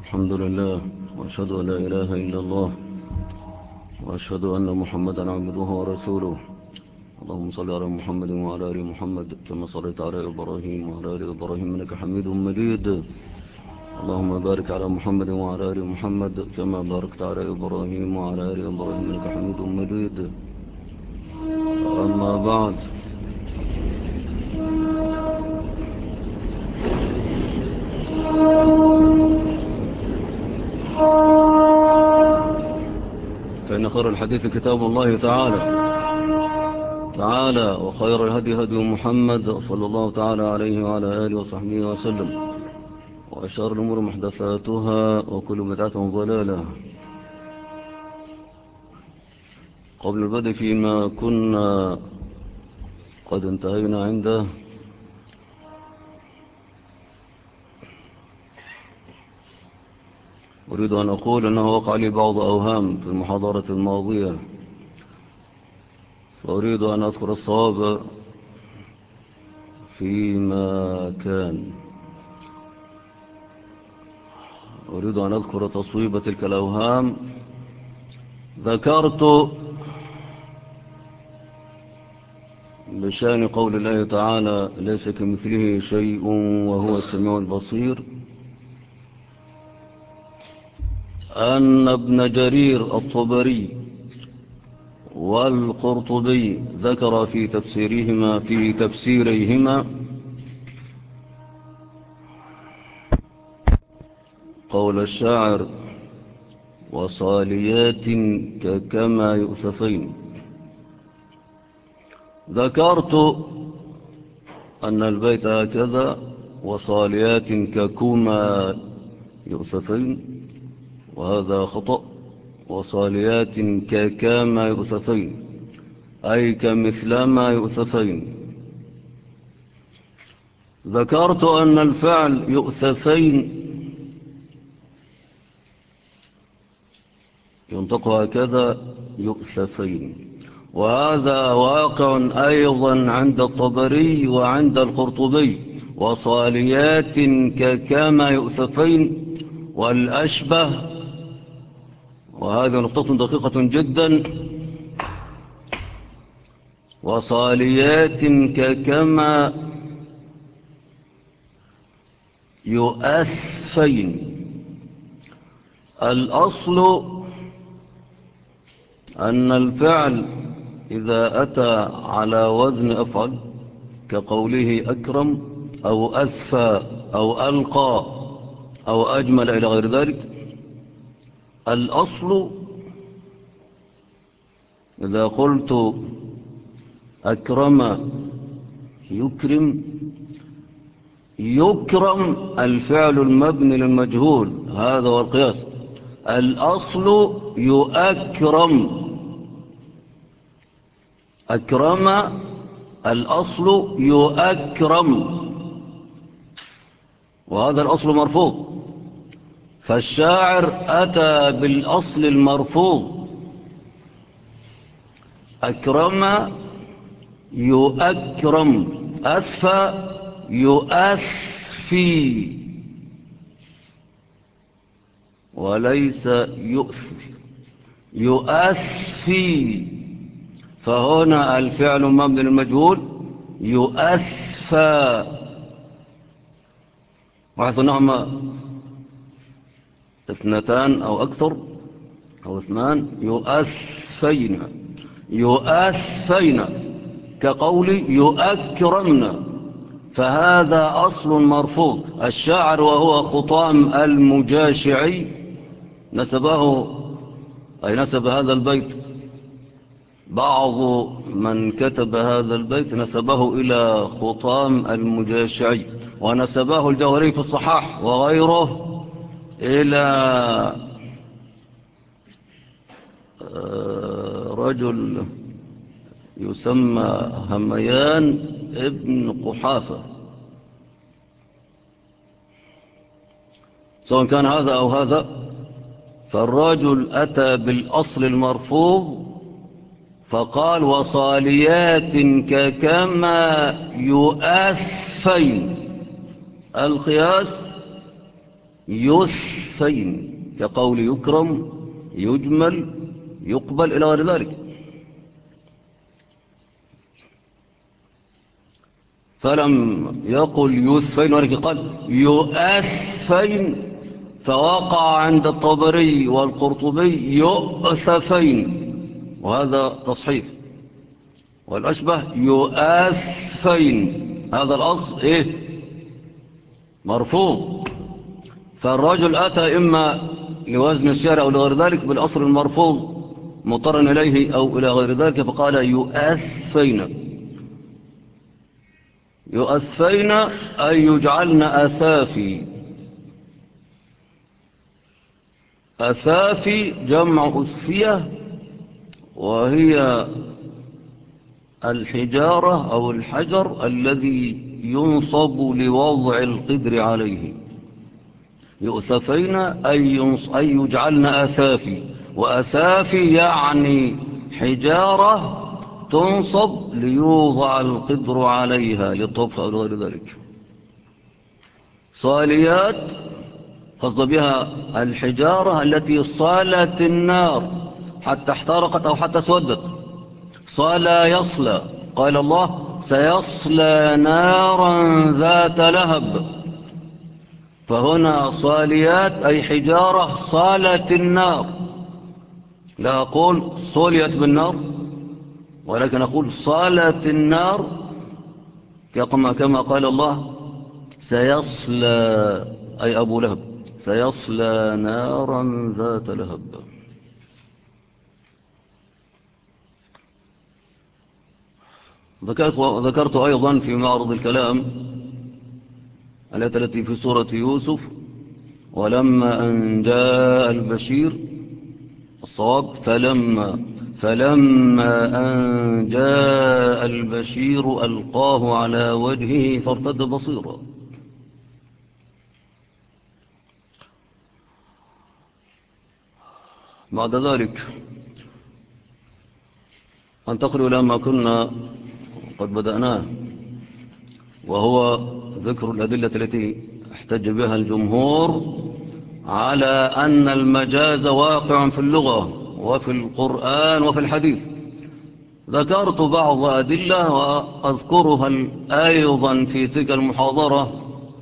الحمد لله وأشهد أن لا إله إلا الله وأشهد أن محمدا عبده ورسوله. اللهم صل على محمد وعلى آل محمد كما صليت على إبراهيم وعلى آل إبراهيم إنك حميد مجيد. اللهم بارك على محمد وعلى آل محمد كما باركت على إبراهيم وعلى آل إبراهيم إنك حميد مجيد. أما بعد، فإن خير الحديث كتاب الله تعالى وخير الهدي هدي محمد صلى الله تعالى عليه وعلى آله وصحبه وسلم، وأشار الأمور محدثاتها وكل بدعة ضلالة. قبل البدء فيما كنا قد انتهينا عنده، أريد أن أقول أنه وقع لي بعض أوهام في المحاضرة الماضية، فأريد أن أذكر الصواب فيما كان. أريد أن أذكر تصويب تلك الأوهام. ذكرت بشأن قول الله تعالى ليس كمثله شيء وهو السميع البصير أن ابن جرير الطبري والقرطبي ذكر في تفسيريهما قول الشاعر وصاليات كما يؤسفين. ذكرت أن البيت هكذا وصاليات ككما يؤسفين، وهذا خطأ. وصاليات كما يؤسفين أي كمثلما يؤسفين. ذكرت أن الفعل يؤسفين ينطق هكذا يؤسفين، وهذا واقع أيضا عند الطبري وعند القرطبي. وصاليات كما يؤسفين والأشبه، وهذه نقطة دقيقة جدا، وصاليات كما يؤسفين. الأصل أن الفعل إذا أتى على وزن أفعل كقوله أكرم أو أسفى أو ألقى أو أجمل إلى غير ذلك، الأصل إذا قلت أكرم يكرم الفعل المبني للمجهول، هذا هو القياس. الأصل يؤكرم، أكرم الأصل يؤكرم، وهذا الأصل مرفوض. فالشاعر أتى بالأصل المرفوض، أكرم يؤكرم، أسفى يؤسفي وليس يؤسفي. فهنا الفعل مبني للمجهول يؤسفى، وحيث نعمة اثنتان أو أكثر أو اثنان يؤسفين كقول يؤكرمن، فهذا أصل مرفوض. الشاعر وهو خطام المجاشعي نسب هذا البيت، بعض من كتب هذا البيت نسبه إلى خطام المجاشعي، ونسبه الجوهري في الصحاح وغيره إلى رجل يسمى هميان ابن قحافة. سواء كان هذا أو هذا، فالرجل أتى بالأصل المرفوض فقال وصاليات كما يؤسفين. القياس يسفين كقول يكرم يجمل يقبل إلى غير ذلك. فلم يقل يسفين ولكن قال يؤسفين، فوقع عند الطبري والقرطبي يؤسفين، وهذا تصحيف. والأشبه يؤسفين، هذا الأصل مرفوض. فالرجل أتى إما لوزن الشارع أو لغير ذلك بالأصل المرفوض مضطرا إليه أو إلى غير ذلك، فقال يؤسفين. يؤسفين أي يجعلن أسافي. أسافي جمع أسفية، وهي الحجارة أو الحجر الذي ينصب لوضع القدر عليه. يؤسفين أي يجعلن أسافي، وأسافي يعني حجارة تنصب ليوضع القدر عليها للطبخ أو غير ذلك. صاليات قصد بها الحجارة التي صالت النار حتى احترقت أو حتى سودت. صلى يصلى، قال الله سيصلى نارا ذات لهب، فهنا صاليات أي حجارة صالت النار. لا أقول صليت بالنار، ولكن أقول صالت النار، كما قال الله سيصلى أي أبو لهب سيصلى نارا ذات لهب. ذكرت أيضا في معرض الكلام التي في سورة يوسف ولما أن جاء البشير، الصواب فلما أن جاء البشير ألقاه على وجهه فارتد بصيرا. بعد ذلك انتقل إلى ما كنا قد بدأناه، وهو ذكر الأدلة التي احتج بها الجمهور على أن المجاز واقع في اللغة وفي القرآن وفي الحديث. ذكرت بعض أدلة وأذكرها أيضا في تلك المحاضرة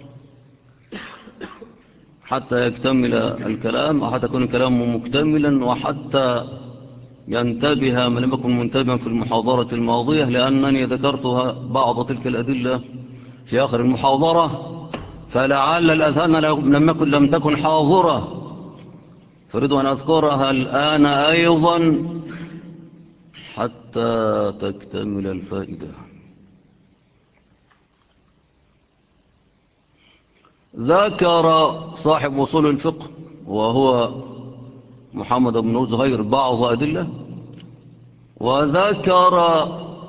حتى يكتمل الكلام، وحتى يكون الكلام مكتملا، وحتى ينتبه من لم يكن منتبها في المحاضرة الماضية، لأنني ذكرتها بعض تلك الأدلة في آخر المحاضرة، فلعل الأذهان لم تكن حاضرة، فريد أن أذكرها الآن أيضا حتى تكتمل الفائدة. ذكر صاحب وصول الفقه وهو محمد بن زهير بعض أدلة، وذكر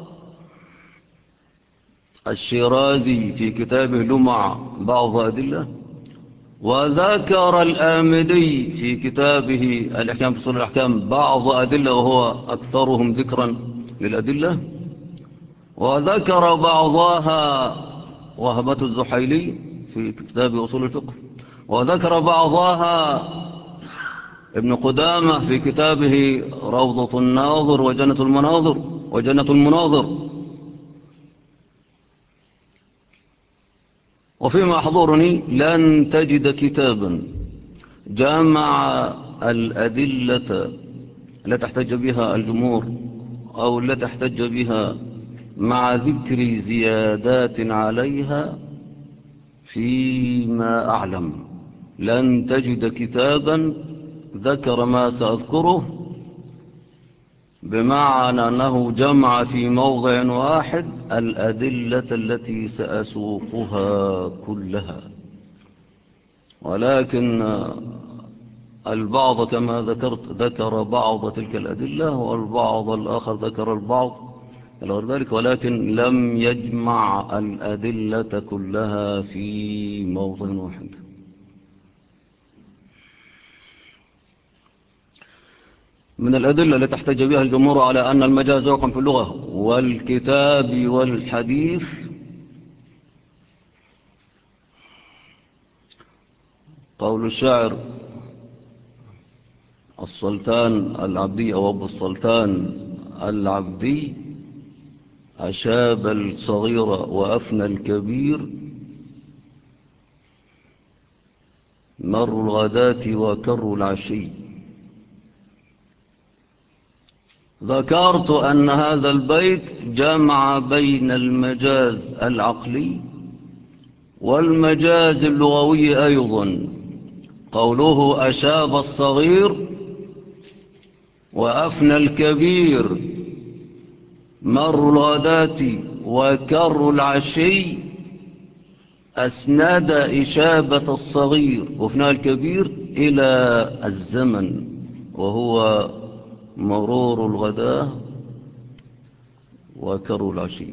الشيرازي في كتابه لمع بعض أدلة، وذكر الآمدي في كتابه الأحكام في أصول الأحكام بعض أدلة وهو أكثرهم ذكرا للأدلة، وذكر بعضها وهبة الزحيلي في كتاب أصول الفقه، وذكر بعضها ابن قدامة في كتابه روضة الناظر وجنة المناظر. وفيما أحضرني لن تجد كتابا جمع الأدلة التي احتج بها الجمهور أو التي احتج بها مع ذكر زيادات عليها. فيما أعلم لن تجد كتابا ذكر ما سأذكره، بمعنى أنه جمع في موضع واحد الأدلة التي سأسوقها كلها، ولكن البعض كما ذكرت ذكر بعض تلك الأدلة، والبعض الآخر ذكر البعض غير ذلك، ولكن لم يجمع الأدلة كلها في موضع واحد. من الأدلة التي احتج بها الجمهور على أن المجاز يقع في اللغة والكتاب والحديث قول الشاعر السلطان العبدي أو أبو السلطان العبدي: أشاب الصغير وأفنى الكبير، مر الغداة وكر العشي. ذكرت أن هذا البيت جمع بين المجاز العقلي والمجاز اللغوي أيضا. قوله أشاب الصغير وأفنى الكبير، مر الغداة وكر العشي، أسند إشابة الصغير وفناء الكبير إلى الزمن، وهو مرور الغداة وكر العشي.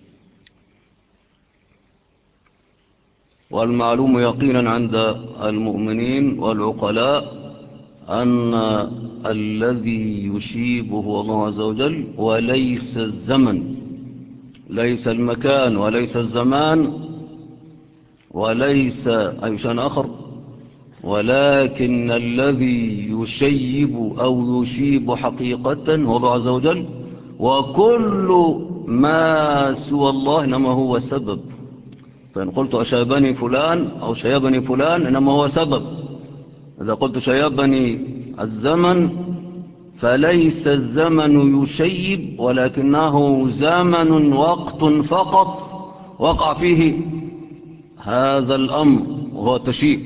والمعلوم يقينا عند المؤمنين والعقلاء أن الذي يشيبه هو الله عز وجل، وليس الزمن، ليس المكان وليس الزمان وليس أي شيء آخر، ولكن الذي يشيب أو يشيب حقيقة هو الله عز وجل. وكل ما سوى الله إنما هو سبب. فإن قلت أشابني فلان أو شيبني فلان إنما هو سبب. إذا قلت شيبني الزمن فليس الزمن يشيب، ولكنه زمن وقت فقط وقع فيه هذا الأمر وهو التشيب.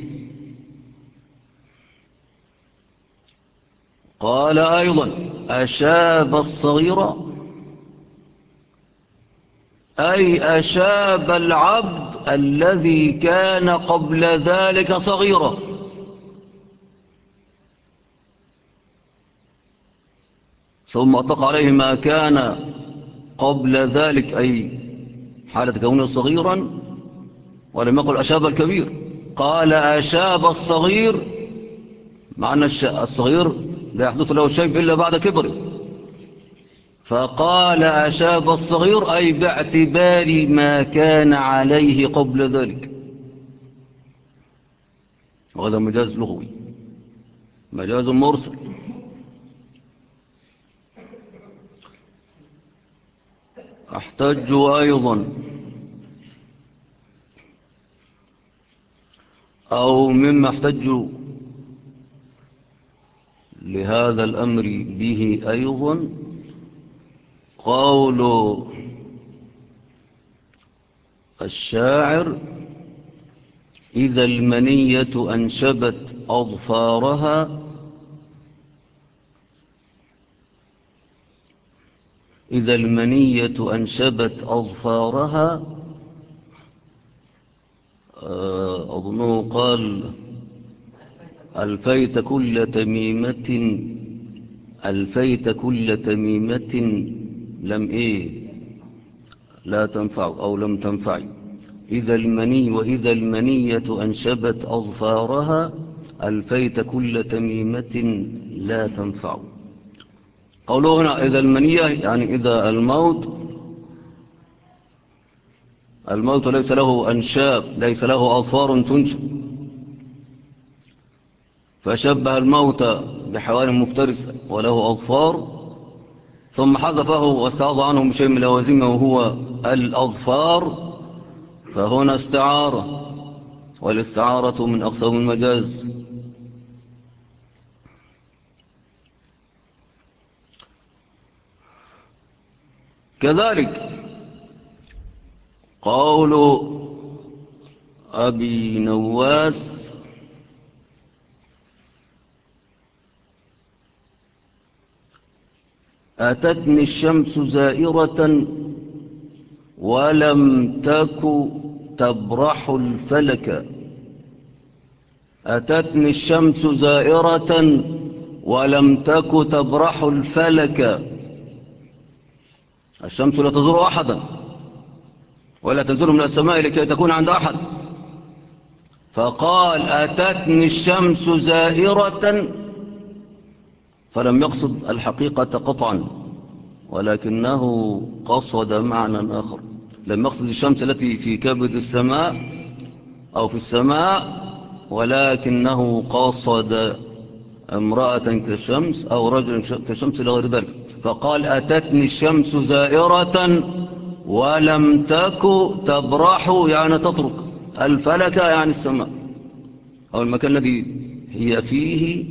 قال أيضا أشاب الصغير، أي أشاب العبد الذي كان قبل ذلك صغيرا. ثم أطلق عليه ما كان قبل ذلك، أي حالة كونه صغيرا، ولم يقل أشاب الكبير. قال أشاب الصغير، مع أن الصغير لا يحدث له الشيب إلا بعد كبره، فقال أشاب الصغير أي باعتبار ما كان عليه قبل ذلك. وهذا مجاز لغوي، مجاز مرسل. أحتج أيضا أو مما احتج لهذا الأمر به أيضا قول الشاعر: إذا المنية أنشبت أظفارها، إذا المنية أنشبت أظفارها. أظنه قال: ألفيت كل تميمة، ألفيت كل تميمة لم لا تنفع أو لم تنفع. إذا المني وإذا المنية أنشبت أظفارها، ألفيت كل تميمة لا تنفع. قوله هنا إذا المنية يعني إذا الموت ليس له أنشاب، ليس له أظفار تنشب، فشبه الموت بحيوان مفترس وله أظفار، ثم حذفه واستعاض عنه بشيء من لوازمه وهو الأظفار، فهنا استعارة، والاستعارة من أقسام المجاز. كذلك قول أبي نواس: أتتني الشمس زائرة ولم تك تبرح الفلك. أتتني الشمس زائرة ولم تك تبرح الفلك. الشمس لا تزور أحدا ولا تنزل من السماء لكي تكون عند أحد، فقال أتتني الشمس زائرة، فلم يقصد الحقيقة قطعا، ولكنه قصد معنى آخر. لم يقصد الشمس التي في كبد السماء أو في السماء، ولكنه قصد امرأة كالشمس أو رجل كالشمس إلى غير ذلك، فقال أتتني الشمس زائرة ولم تك تبرح يعني تترك الفلك يعني السماء أو المكان الذي هي فيه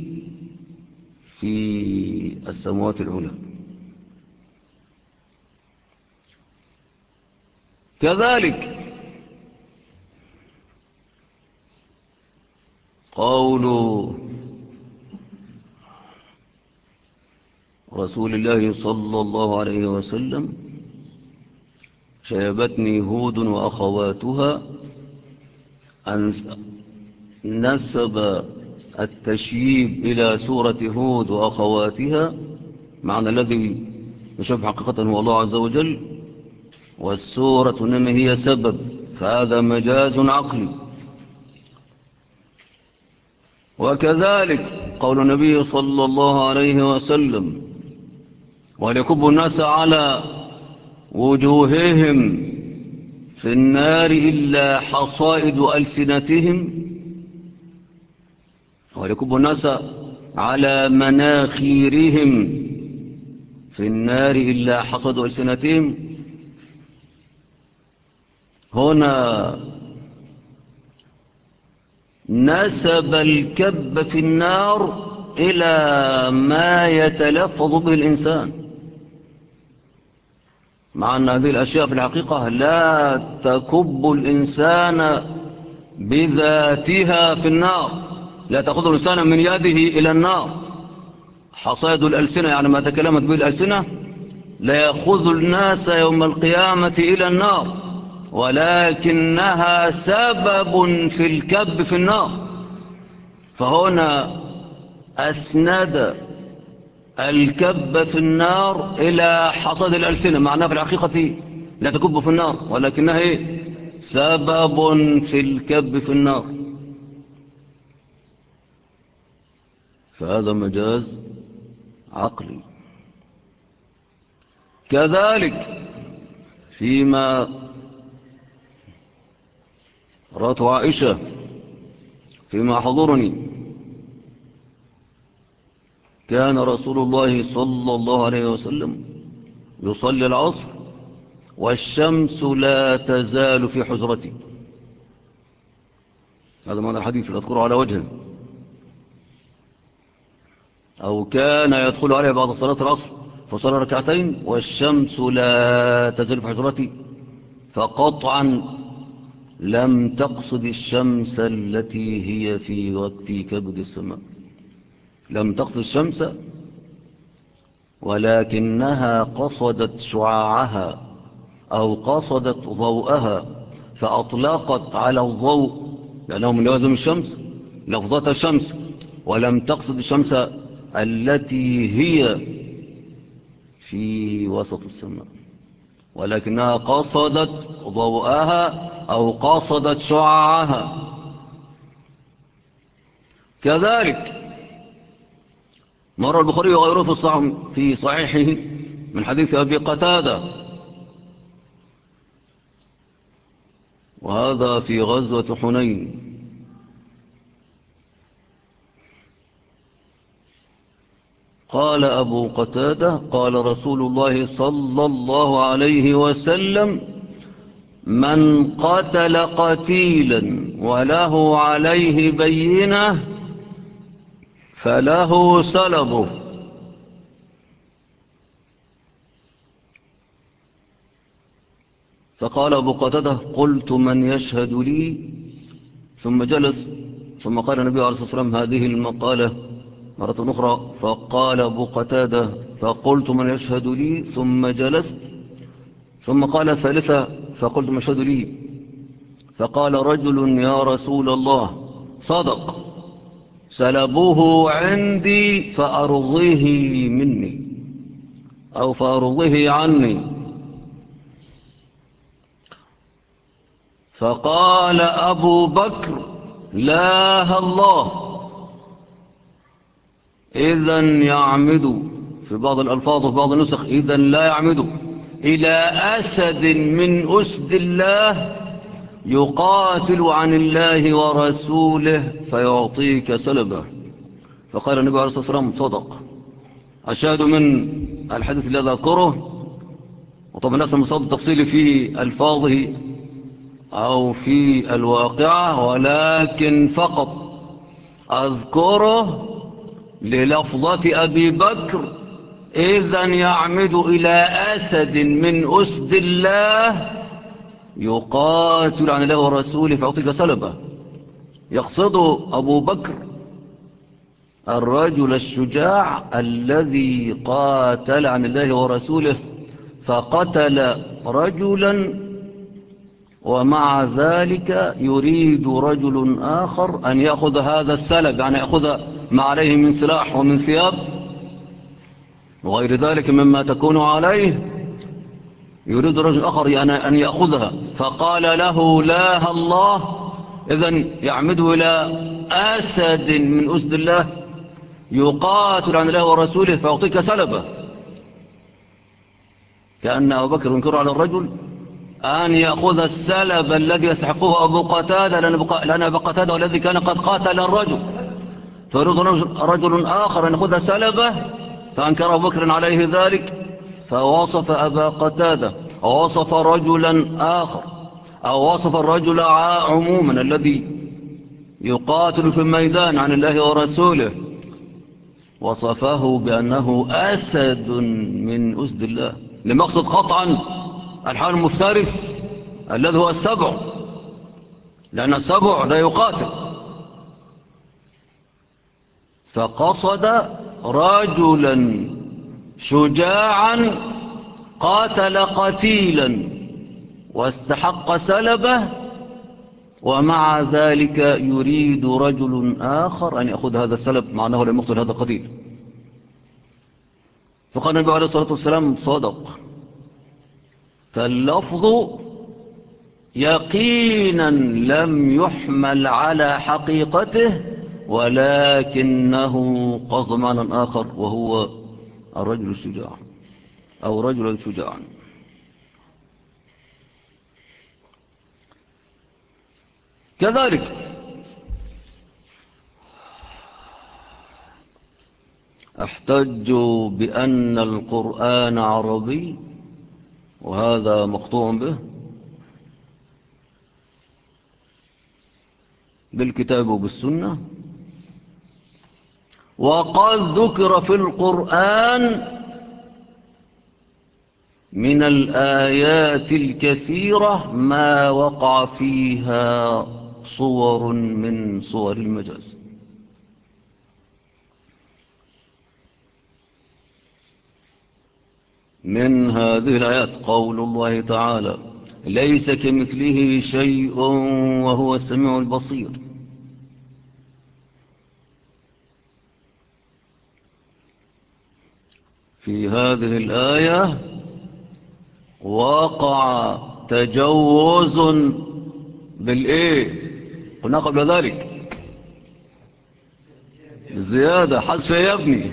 في السماوات العلى. كذلك قول رسول الله صلى الله عليه وسلم شيبتني هود وأخواتها، أن نسب التشييب إلى سورة هود وأخواتها، معنى الذي نشوف حقيقة هو الله عز وجل، والسورة إنما هي سبب، فهذا مجاز عقلي. وكذلك قول النبي صلى الله عليه وسلم وليكب الناس على وجوههم في النار إلا حصائد ألسنتهم، وليكب الناس على مناخيرهم في النار إلا حصائد ألسنتهم. هنا نسب الكب في النار إلى ما يتلفظ به الإنسان، مع أن هذه الأشياء في الحقيقة لا تكب الإنسان بذاتها في النار، لا تأخذ الإنسان من يده إلى النار. حصائد الألسنة يعني ما تكلمت به الألسنة لا يأخذ الناس يوم القيامة إلى النار، ولكنها سبب في الكب في النار. فهنا أسند الكب في النار إلى حصاد الألسنة، معناها في الحقيقة لا تكب في النار، ولكنها سبب في الكب في النار، فهذا مجاز عقلي. كذلك فيما رأت عائشة فيما حضرني، كان رسول الله صلى الله عليه وسلم يصلي العصر والشمس لا تزال في حجرتي. هذا معنى الحديث لا أذكره على وجهه. أو كان يدخل عليه بعد صلاة العصر فصلى ركعتين والشمس لا تزال في حجرتي، فقطعا لم تقصد الشمس التي هي في كبد السماء، لم تقصد الشمس ولكنها قصدت شعاعها أو قصدت ضوءها، فأطلقت على الضوء لأنه من لوازم الشمس لفظة الشمس، ولم تقصد الشمس التي هي في وسط السماء، ولكنها قصدت ضوءها أو قصدت شعاعها. كذلك مر البخاري وغيره في صحيحه من حديث أبي قتادة، وهذا في غزوة حنين، قال أبو قتادة قال رسول الله صلى الله عليه وسلم من قتل قتيلا وله عليه بينة فله سلبه. فقال أبو قتادة قلت من يشهد لي؟ ثم جلس، ثم قال النبي عليه الصلاة والسلام هذه المقالة مرة أخرى، فقال أبو قتادة فقلت من يشهد لي؟ ثم جلست، ثم قال ثالثة فقلت من يشهد لي؟ فقال رجل يا رسول الله صدق سلبوه عندي فأرضيه مني أو فأرضيه عني. فقال أبو بكر لا الله، إذن يعمد، في بعض الألفاظ وفي بعض النسخ إذن لا يعمد إلى أسد من أسد الله يقاتل عن الله ورسوله فيعطيك سلبه. فقال النبي عليه الصلاة والسلام صدق. أشهد من الحديث الذي أذكره، وطبعا ليس المصاد التفصيلي في ألفاظه أو في الواقعة، ولكن فقط أذكره للفظة أبي بكر: إذا يعمد إلى أسد من أسد الله يقاتل عن الله ورسوله فيعطيك سلبه. يقصد أبو بكر الرجل الشجاع الذي قاتل عن الله ورسوله، فقتل رجلا ومع ذلك يريد رجل آخر أن يأخذ هذا السلب، يعني يأخذ ما عليه من سلاح ومن ثياب وغير ذلك مما تكون عليه، يريد رجل آخر أن يأخذها، فقال له لا الله. إذن يعمد إلى أسد من أسد الله يقاتل عن الله ورسوله فيعطيك سلبه. كأن أبو بكر ينكر على الرجل أن يأخذ السلب الذي يستحقه أبو قتادة، لأن أبو قتادة والذي كان قد قاتل الرجل، فيريد رجل آخر أن يأخذ سلبه، فأنكر أبو بكر عليه ذلك، فوصف أبا قتادة أو وصف رجلا آخر أو وصف الرجل عموما الذي يقاتل في الميدان عن الله ورسوله، وصفه بأنه أسد من أسد الله، لمقصد قطعا الحال المفترس الذي هو السبع، لأن السبع لا يقاتل، فقصد رجلا شجاعا قاتل قتيلا واستحق سلبه، ومع ذلك يريد رجل آخر أن يأخذ هذا السلب مع أنه لم يقتل هذا القتيل. فقال النبي عليه الصلاة والسلام صدق. فاللفظ يقينا لم يحمل على حقيقته، ولكنه قصد معنى آخر وهو الرجل الشجاع أو رجلا شجاعا. كذلك احتج بأن القرآن عربي، وهذا مقطوع به بالكتاب وبالسنة، وقد ذكر في القرآن من الآيات الكثيرة ما وقع فيها صور من صور المجاز. من هذه الآيات قول الله تعالى: ليس كمثله شيء وهو السميع البصير. في هذه الآية وقع تجوز بالإيه؟ قلنا قبل ذلك بالزيادة، حذف يا ابني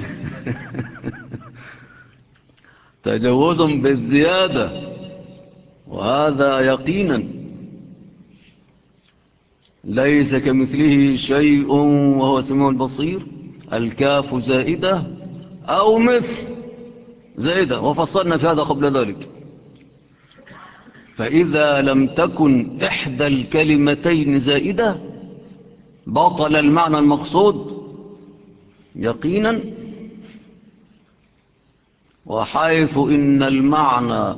تجوز بالزيادة، وهذا يقينا. ليس كمثله شيء وهو السميع البصير، الكاف زائدة أو مثل زائدة، وفصلنا في هذا قبل ذلك. فإذا لم تكن إحدى الكلمتين زائدة بطل المعنى المقصود يقينا. وحيث إن المعنى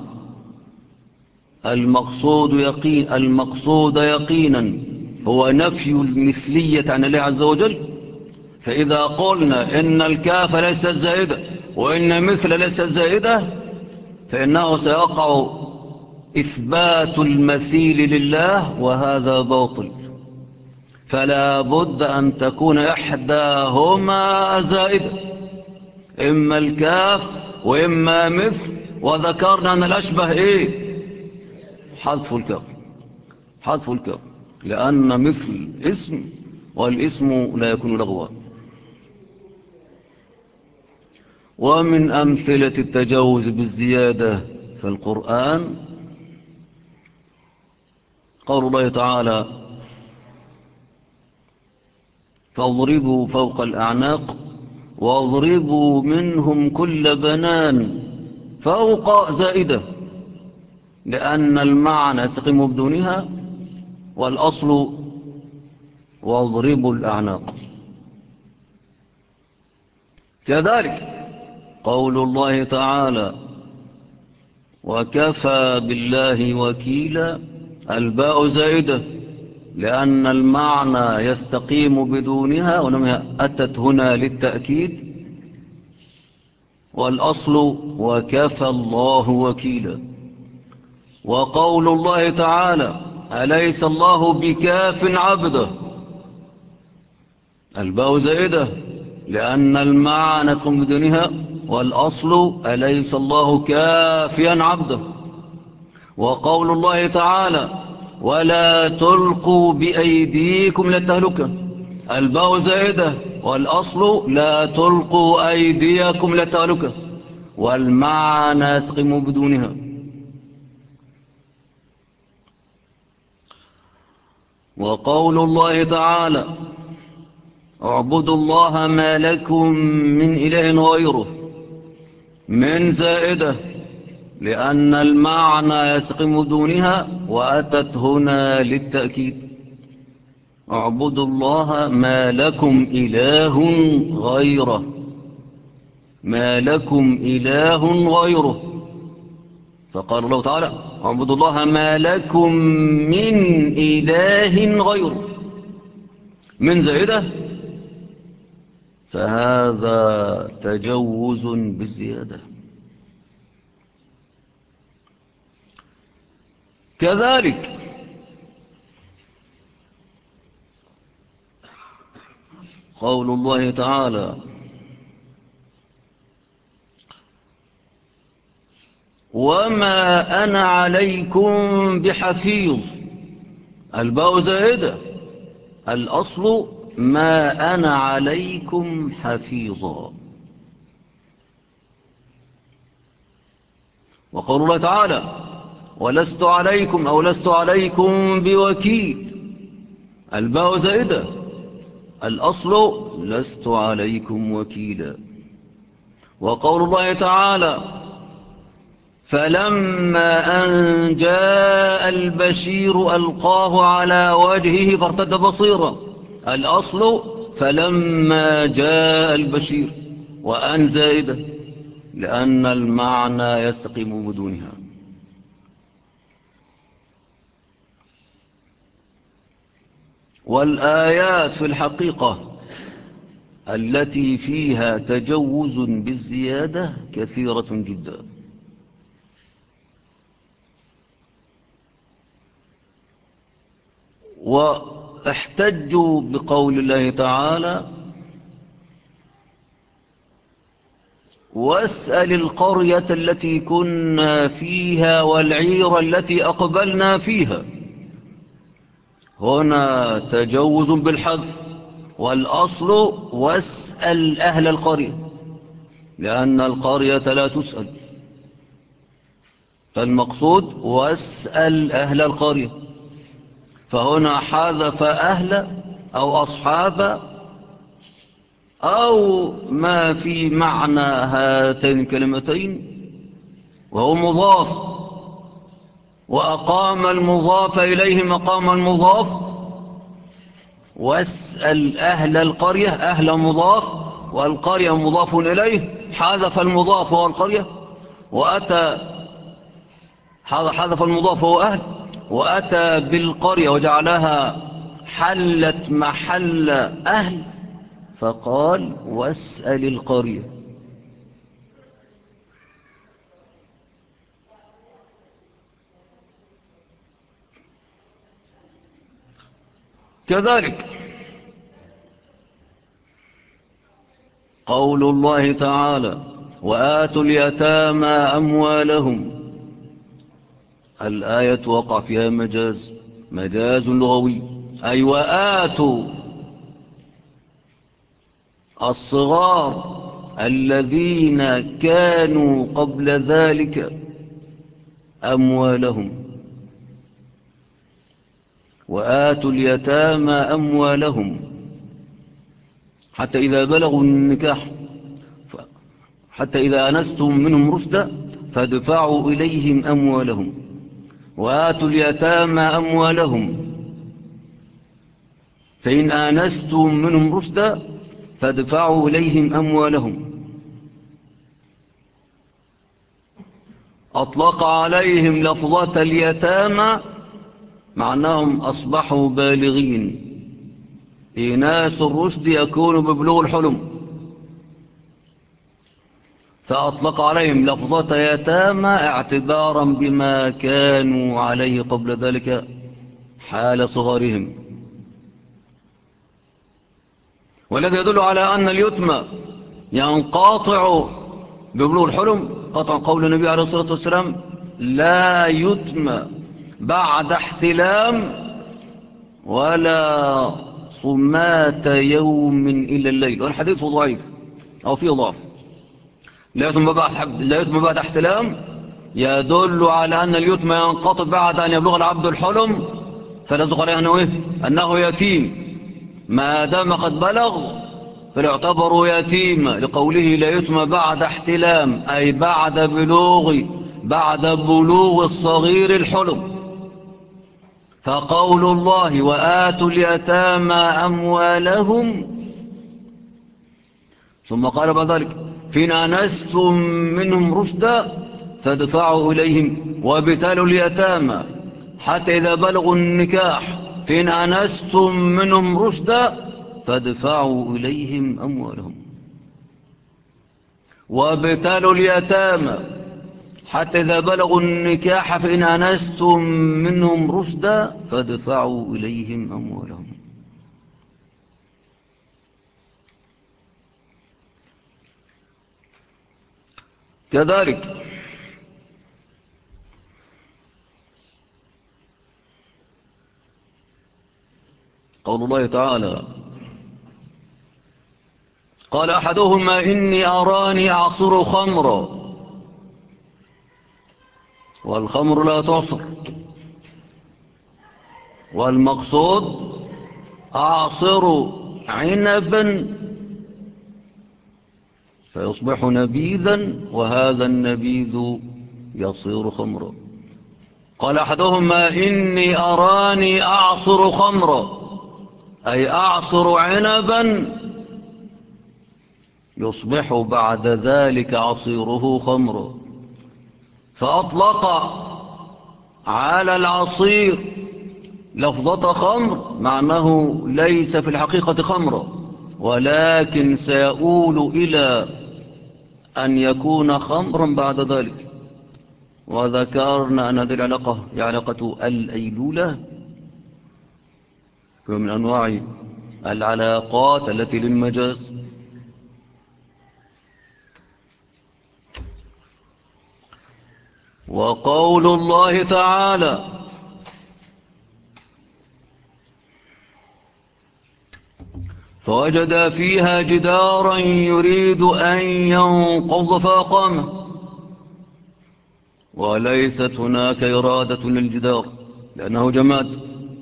المقصود يقينا هو نفي المثلية عن الله عز وجل، فإذا قلنا إن الكاف ليست زائدة وإن مثل ليست زائدة، فإنه سيقع إثبات المثيل لله، وهذا باطل. فلا بد أن تكون إحداهما زائدة، إما الكاف وإما مثل. وذكرنا أن الأشبه إيه؟ حذف الكاف، لأن مثل اسم، والاسم لا يكون لغوا. ومن أمثلة التجاوز بالزيادة في القرآن قول الله تعالى فاضربوا فوق الأعناق واضربوا منهم كل بنان فوق زائدة لأن المعنى يستقيم بدونها والأصل واضربوا الأعناق. كذلك قول الله تعالى وكفى بالله وكيلا الباء زائدة لأن المعنى يستقيم بدونها ولم أتت هنا للتأكيد والأصل وكفى الله وكيلا. وقول الله تعالى أليس الله بكاف عبده الباء زائدة لأن المعنى يستقيم بدونها والأصل أليس الله كافيا عبده. وقول الله تعالى ولا تلقوا بأيديكم للتهلكة الباء زائدة والأصل لا تلقوا أيديكم للتهلكة والمعنى يستقيم بدونها. وقول الله تعالى اعبدوا الله ما لكم من إله غيره من زائدة لأن المعنى يستقيم دونها وأتت هنا للتأكيد اعبدوا الله ما لكم إله غيره ما لكم إله غيره. فقال الله تعالى اعبدوا الله ما لكم من إله غيره من زائدة فهذا تجوز بالزيادة. كذلك قول الله تعالى وما أنا عليكم بحفيظ الباء زائدة الأصل ما أنا عليكم حفيظا. وقول الله تعالى ولست عليكم أو لست عليكم بوكيل الباء زائدة الأصل لست عليكم وكيلا. وقول الله تعالى فلما أن جاء البشير ألقاه على وجهه فارتد بصيرا الأصل فلما جاء البشير وأن زائدة لأن المعنى يستقيم بدونها. والآيات في الحقيقة التي فيها تجوز بالزيادة كثيرة جدا واحتجوا بقول الله تعالى واسأل القرية التي كنا فيها والعير التي أقبلنا فيها هنا تجوز بالحذف والأصل واسأل أهل القرية لأن القرية لا تسأل فالمقصود واسأل أهل القرية فهنا حذف أهل أو أصحاب أو ما في معنى هاتين الكلمتين وهو مضاف وأقام المضاف إليه مقام المضاف واسأل أهل القرية أهل مضاف والقرية مضاف إليه حذف المضاف هو القرية وأتى حذف المضاف هو أهل وأتى بالقرية وجعلها حلت محل أهل فقال واسأل القرية. كذلك قول الله تعالى وآتوا اليتامى أموالهم الآية وقع فيها مجاز لغوي أي وآتوا الصغار الذين كانوا قبل ذلك أموالهم وآتوا اليتامى أموالهم حتى إذا بلغوا النكاح حتى إذا أنستم منهم رشدا فادفعوا إليهم أموالهم وآتوا اليتامى أموالهم فإن آنستم منهم رشدا فادفعوا إليهم أموالهم. أطلق عليهم لفظة اليتامى مع أنهم أصبحوا بالغين. إناس الرشد يكون ببلوغ الحلم، فأطلق عليهم لفظة يتامى اعتبارا بما كانوا عليه قبل ذلك حال صغرهم. والذي يدل على أن اليتم ينقاطع ببلوغ الحلم قطع قول النبي عليه الصلاة والسلام: لا يتم بعد احتلام ولا صمات يوم إلا الليل. والحديث ضعيف أو فيه ضعف. لا يتم بعد احتلام يدل على أن اليتم ينقطع بعد أن يبلغ العبد الحلم، فلازق عليه أنه يتيم ما دام قد بلغ، فليعتبر يتيم لقوله لا يتم بعد احتلام، أي بعد بلوغ الصغير الحلم. فقول الله وآتوا اليتامى أموالهم ثم قال بعد ذلك فإن آنستم منهم رشدا فادفعوا إليهم وابتلوا اليتامى حتى إذا بلغوا النكاح فإن آنستم منهم رشدا فادفعوا إليهم أموالهم وابتلوا اليتامى حتى إذا بلغوا النكاح فإن آنستم منهم رشدا فادفعوا إليهم أموالهم. كذلك قول الله تعالى: قال أحدهما إني أراني أعصر خمرا، والخمر لا تعصر، والمقصود أعصر عنبا فيصبح نبيذا وهذا النبيذ يصير خمرا. قال أحدهما إني أراني أعصر خمرا، أي أعصر عنبا يصبح بعد ذلك عصيره خمرا. فأطلق على العصير لفظة خمر مع أنه ليس في الحقيقة خمرا، ولكن سيؤول إلى أن يكون خمرا بعد ذلك. وذكرنا أن هذه العلاقة هي علاقة الأيلولة، ومن أنواع العلاقات التي للمجاز. وقول الله تعالى: فوجد فيها جدارا يريد أن ينقض فأقامه. وليست هناك إرادة للجدار لأنه جماد،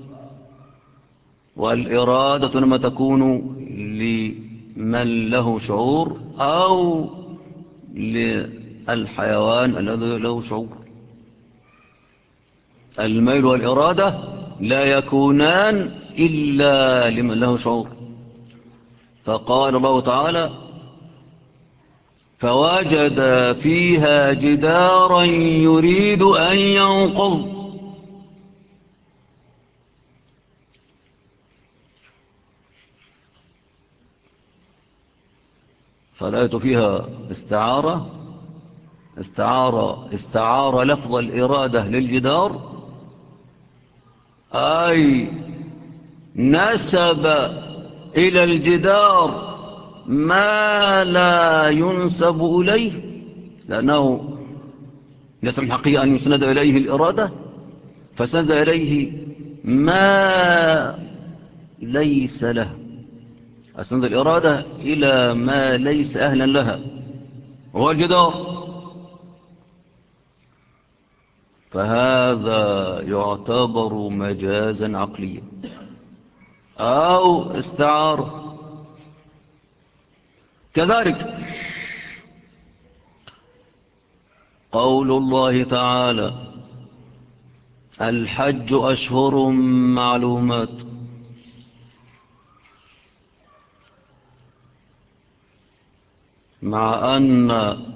والإرادة لما تكون لمن له شعور أو للحيوان الذي له شعور. الميل والإرادة لا يكونان إلا لمن له شعور. فقال الله تعالى: فوجد فيها جدارا يريد أن ينقض. فالآية فيها استعار لفظ الإرادة للجدار، أي نسب إلى الجدار ما لا ينسب إليه، لأنه ليس من حقه أن يسند إليه الإرادة، فسند إليه ما ليس له. أسند الإرادة إلى ما ليس أهلا لها، وهو الجدار. فهذا يعتبر مجازا عقليا أو استعارة. كذلك قول الله تعالى الحج أشهر معلومات، مع أن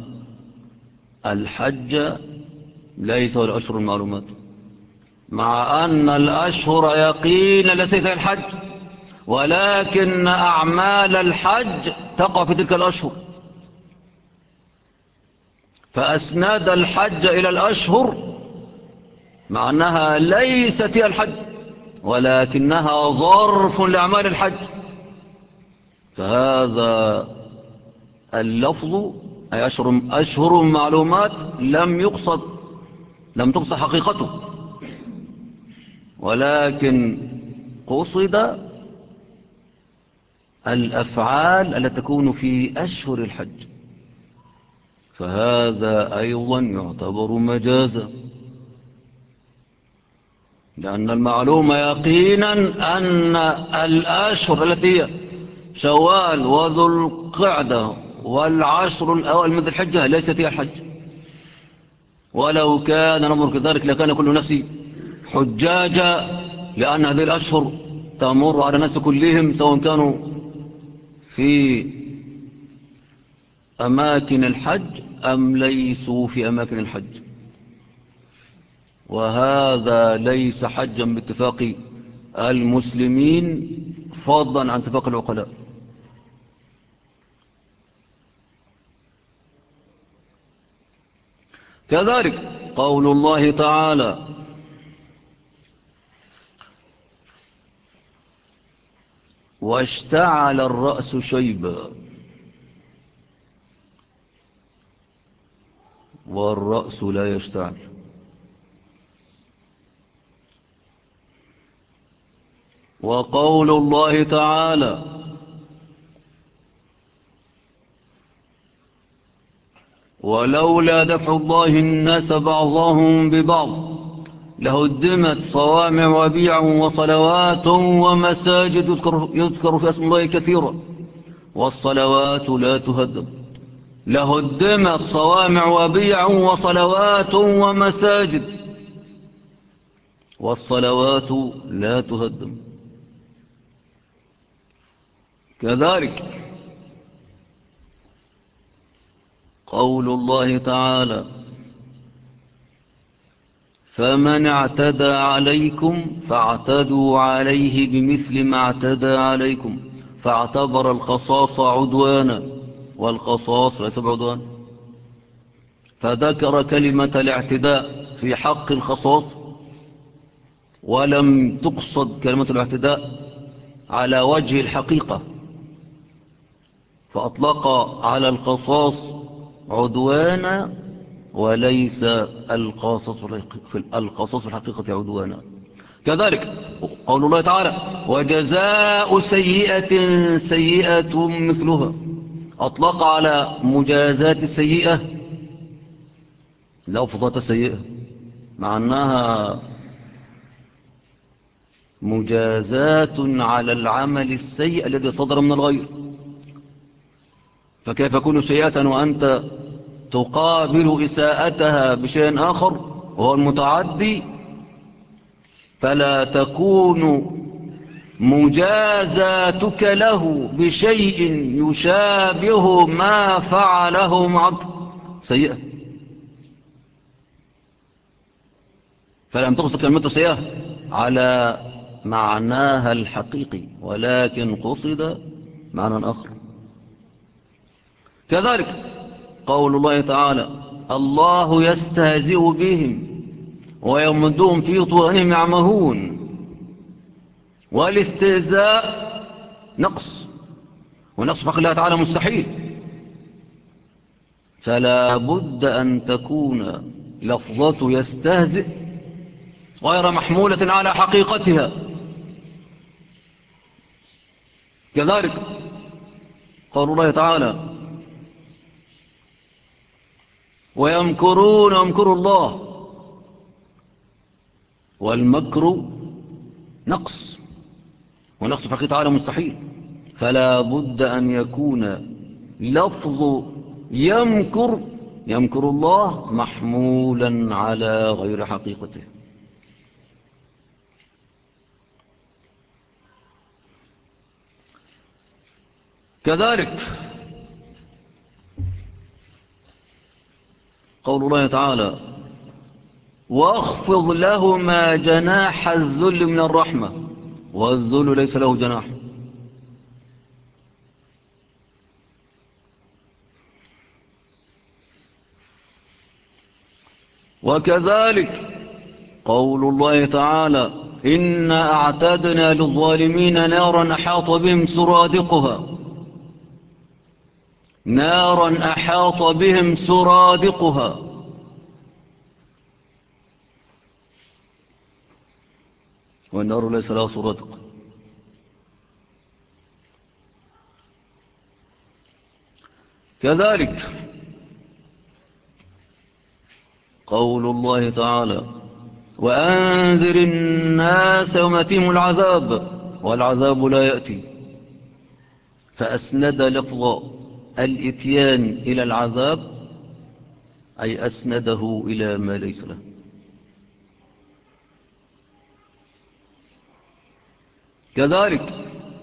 الحج ليس هو الأشهر المعلومات، مع أن الأشهر يقينا ليست الحج، ولكن أعمال الحج تقع في تلك الأشهر، فأسناد الحج إلى الأشهر مع أنها ليست هي الحج، ولكنها ظرف لأعمال الحج. فهذا اللفظ أي أشهر معلومات لم تقصد حقيقته، ولكن قصد الأفعال التي تكون في أشهر الحج، فهذا أيضا يعتبر مجازا، لأن المعلومة يقينا أن الأشهر التي هي شوال وذو القعدة والعشر الأوائل من ذي الحجة ليست هي الحج، ولو كان الأمر كذلك لكان كل الناس حجاجا، لأن هذه الأشهر تمر على الناس كلهم سواء كانوا في أماكن الحج أم ليسوا في أماكن الحج، وهذا ليس حجا باتفاق المسلمين فضلا عن اتفاق العقلاء. كذلك قول الله تعالى واشتعل الرأس شيبا، والرأس لا يشتعل. وقول الله تعالى ولولا دفع الله الناس بعضهم ببعض لهدمت صوامع وبيع وصلوات ومساجد يذكر في اسم الله كثيرا والصلوات لا تهدم. لهدمت صوامع وبيع وصلوات ومساجد، والصلوات لا تهدم. كذلك قول الله تعالى فمن اعتدى عليكم فاعتدوا عليه بمثل ما اعتدى عليكم، فاعتبر القصاص عدوانا، والقصاص ليس بعدوان، فذكر كلمة الاعتداء في حق القصاص، ولم تقصد كلمة الاعتداء على وجه الحقيقة، فأطلق على القصاص عدوانا وليس القصص في الحقيقة عدوانا. كذلك قول الله تعالى وجزاء سيئة سيئة مثلها، أطلق على مجازات السيئة لفظة سيئة، مع أنها مجازات على العمل السيء الذي صدر من الغير، فكيف يكون سيئة وأنت تقابل إساءتها بشيء آخر وهو المتعدي؟ فلا تكون مجازاتك له بشيء يشابه ما فعله معك سيئة، فلم تقصد كلمة سيئة على معناها الحقيقي، ولكن قصد معنى آخر. كذلك قول الله تعالى الله يستهزئ بهم ويمدهم في طغيانهم يعمهون، والاستهزاء نقص، ونقص في حق الله تعالى مستحيل، فلا بد أن تكون لفظة يستهزئ غير محمولة على حقيقتها. كذلك قول الله تعالى ويمكرون ويمكر الله والمكر نقص، ونقص في حقيقة تعالى مستحيل، فلا بد أن يكون لفظ يمكر الله محمولا على غير حقيقته. كذلك قول الله تعالى واخفض لهما جناح الذل من الرحمة، والذل ليس له جناح. وكذلك قول الله تعالى إنا أعتدنا للظالمين نارا أحاط بهم سرادقها، نارا أحاط بهم سرادقها. والنار ليس لها سرادق. كذلك قول الله تعالى وأنذر الناس يوم يأتيهم العذاب والعذاب لا يأتي، فأسند لفظ الإتيان إلى العذاب، أي أسنده إلى ما ليس له. كذلك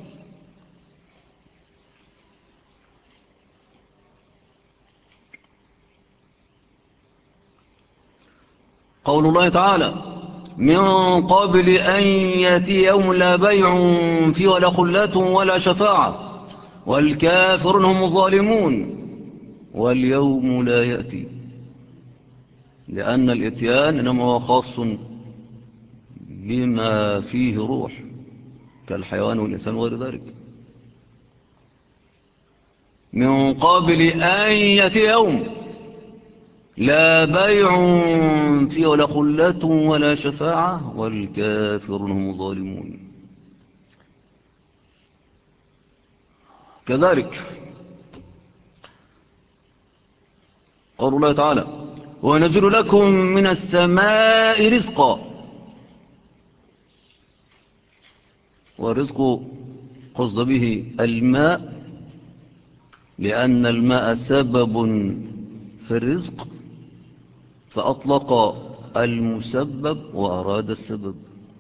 قول الله تعالى من قبل أن يأتي يوم لا بيع فيه ولا خلة ولا شفاعة والكافرون هم الظالمون، واليوم لا يأتي، لأن الإتيان إنما هو خاص بما فيه روح كالحيوان والإنسان وغير ذلك. من قبل أن يأتي يوم لا بيع فيه ولا خلة ولا شفاعة والكافرون هم الظالمون. كذلك قول الله تعالى ونزل لكم من السماء رزقا، والرزق قصد به الماء، لأن الماء سبب في الرزق، فأطلق المسبب وأراد السبب.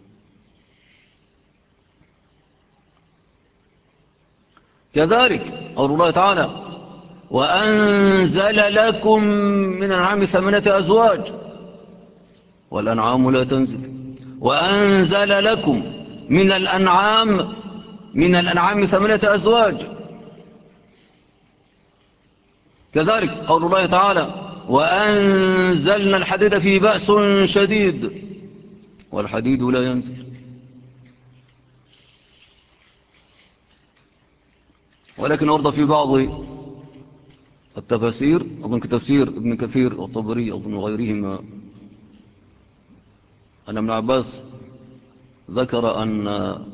كذلك قول الله تعالى وأنزل لكم من الأنعام 8 أزواج والأنعام لا تنزل، وأنزل لكم من الأنعام 8 أزواج. كذلك قول الله تعالى وأنزلنا الحديد فيه بأس شديد والحديد لا ينزل. ولكن ورد في بعض التفاسير أظن كتفسير ابن كثير والطبري أظن غيرهما أن ابن عباس ذكر أن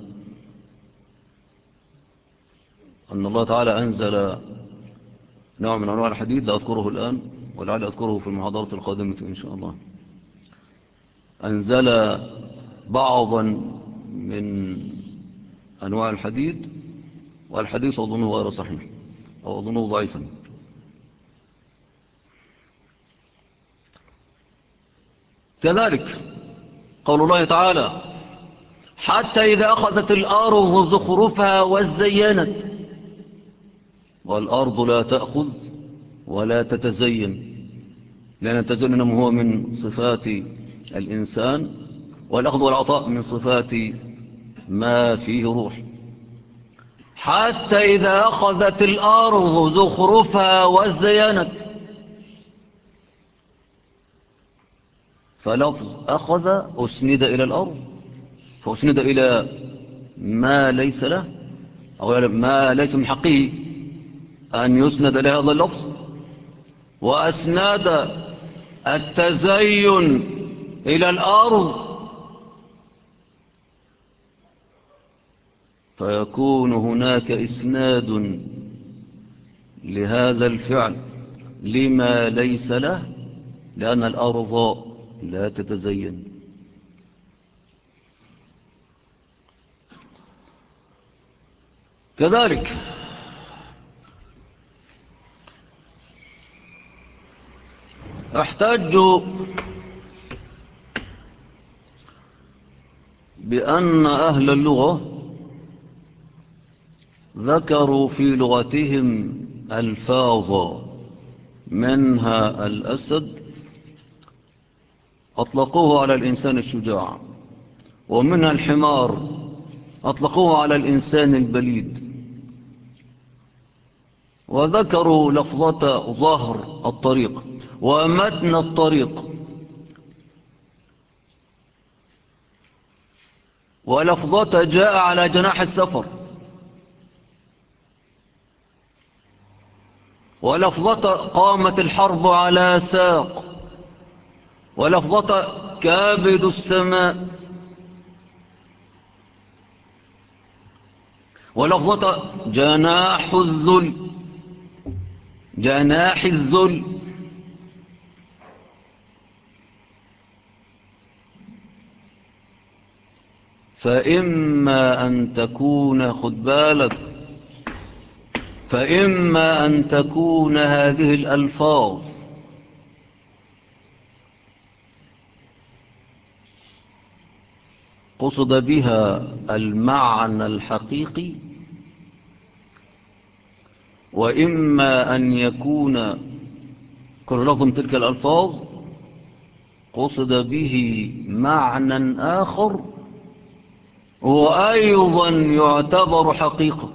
الله تعالى أنزل نوع من أنواع الحديد لا أذكره الآن ولعل أذكره في المحاضرة القادمة إن شاء الله. أنزل بعضا من أنواع الحديد، والحديث أظنه غير صحيح أو أظنه ضعيفا. كذلك قول الله تعالى حتى إذا أخذت الأرض زخرفها وزينت، والأرض لا تأخذ ولا تتزين، لأن التزين هو من صفات الإنسان، والأخذ والعطاء من صفات ما فيه روح. حتى إذا أخذت الأرض زخرفها وزينت، فلفظ أخذ أسند إلى الأرض، فأسند إلى ما ليس له أو ما ليس من حقه أن يسند لهذا اللفظ، وأسند التزين إلى الأرض، فيكون هناك إسناد لهذا الفعل لما ليس له، لأن الأرض لا تتزين. كذلك احتجوا بأن أهل اللغة ذكروا في لغتهم ألفاظا منها الأسد أطلقوه على الإنسان الشجاع، ومنها الحمار أطلقوه على الإنسان البليد، وذكروا لفظة ظهر الطريق ومتن الطريق، ولفظة جاء على جناح السفر، ولفظة قامت الحرب على ساق، ولفظة كابد السماء، ولفظة جناح الذل، جناح الذل. فإما أن تكون، خد بالك، فإما أن تكون هذه الألفاظ قصد بها المعنى الحقيقي، وإما أن يكون كل لفظ من تلك الألفاظ قصد به معنى آخر وأيضا يعتبر حقيقة.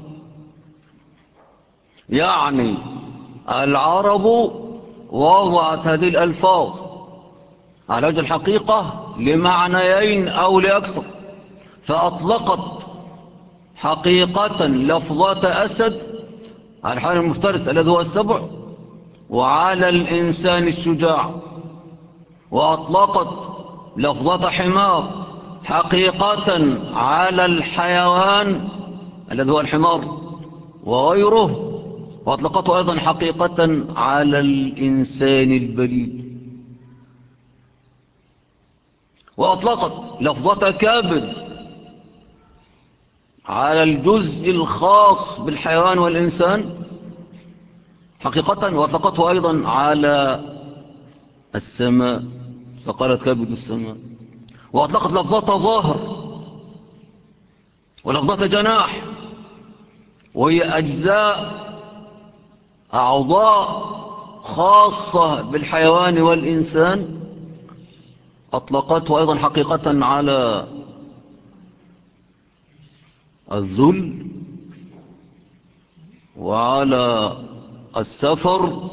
يعني العرب وضعت هذه الألفاظ على وجه الحقيقة لمعنيين أو لأكثر، فأطلقت حقيقة لفظة أسد على الحيوان المفترس الذي هو السبع وعلى الإنسان الشجاع، وأطلقت لفظة حمار حقيقة على الحيوان الذي هو الحمار وغيره، وأطلقته أيضا حقيقة على الإنسان البليد، وأطلقت لفظة كابد على الجزء الخاص بالحيوان والإنسان حقيقة، وأطلقته أيضا على السماء فقالت كابد السماء، وأطلقت لفظة ظاهر ولفظة جناح، وهي أجزاء أعضاء خاصة بالحيوان والإنسان، أطلقته أيضا حقيقة على الذل وعلى السفر،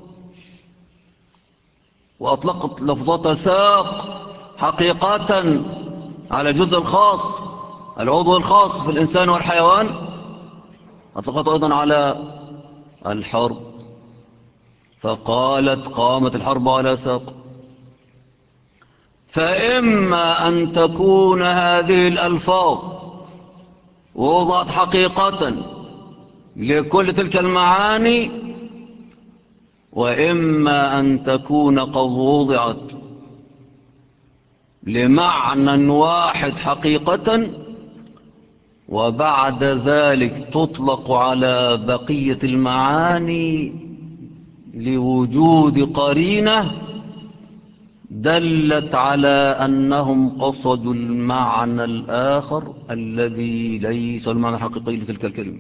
وأطلقت لفظة ساق حقيقة على الجزء الخاص العضو الخاص في الإنسان والحيوان، أطلقته أيضا على الحرب فقالت قامت الحرب على ساق. فإما أن تكون هذه الألفاظ وضعت حقيقة لكل تلك المعاني، وإما أن تكون قد وضعت لمعنى واحد حقيقة وبعد ذلك تطلق على بقية المعاني لوجود قرينة دلت على أنهم قصدوا المعنى الآخر الذي ليس المعنى الحقيقي لتلك الكلمة.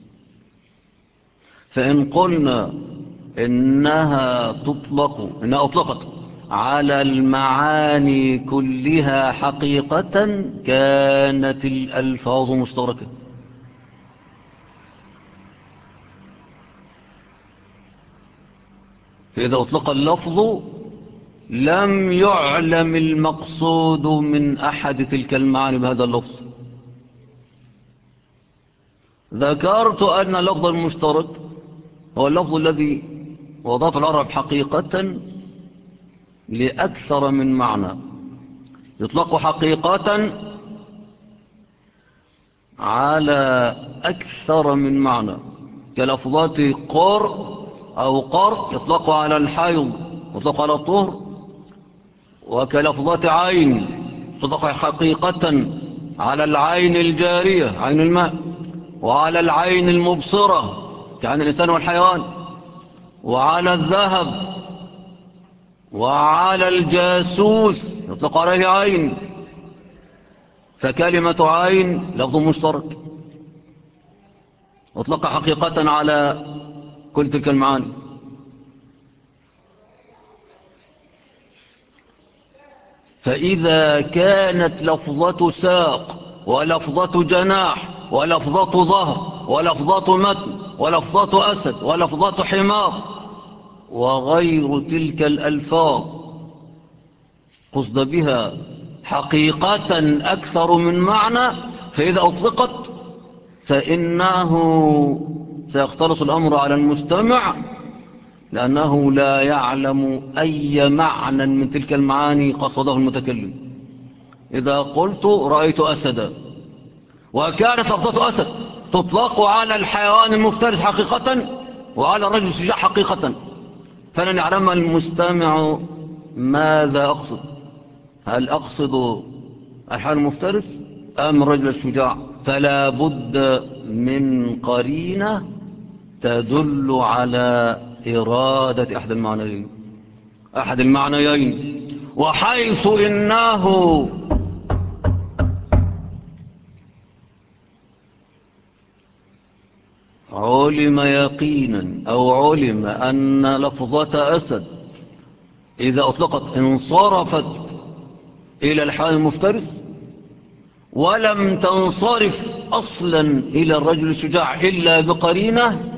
فإن قلنا إنها أطلقت على المعاني كلها حقيقة كانت الألفاظ مشتركة، فإذا أطلق اللفظ لم يعلم المقصود من أحد تلك المعاني بهذا اللفظ. ذكرت أن اللفظ المشترك هو اللفظ الذي وضعته العرب حقيقة لأكثر من معنى، يطلق حقيقة على أكثر من معنى، كلفظات قر أو قر يطلق على الحيض يطلق على الطهر، وكلفظات عين تطلق حقيقة على العين الجارية عين الماء، وعلى العين المبصرة كعين الإنسان والحيوان، وعلى الذهب، وعلى الجاسوس يطلق عليه عين. فكلمة عين لفظ مشترك أطلق حقيقة على كل تلك المعاني. فإذا كانت لفظة ساق ولفظة جناح ولفظة ظهر ولفظة متن ولفظة أسد ولفظة حمار وغير تلك الألفاظ قصد بها حقيقة أكثر من معنى، فإذا أطلقت فإنه سيختلط الأمر على المستمع، لأنه لا يعلم أي معنى من تلك المعاني قصده المتكلم. إذا قلت رأيت أسدا، وكانت لفظة أسد تطلق على الحيوان المفترس حقيقة وعلى الرجل الشجاع حقيقة، فلن يعلم المستمع ماذا أقصد، هل أقصد الحيوان المفترس أم الرجل الشجاع؟ فلا بد من قرينة تدل على إرادة أحد المعنيين. وحيث إنه علم يقينا أو علم أن لفظة أسد إذا أطلقت انصرفت إلى الحيوان المفترس، ولم تنصرف أصلا إلى الرجل الشجاع إلا بقرينة،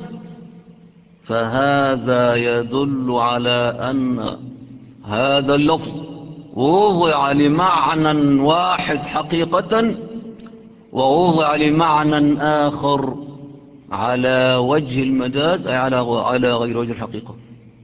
فهذا يدل على أن هذا اللفظ وضع لمعنى واحد حقيقة ووضع لمعنى آخر على وجه المجاز، أي على غير وجه الحقيقة.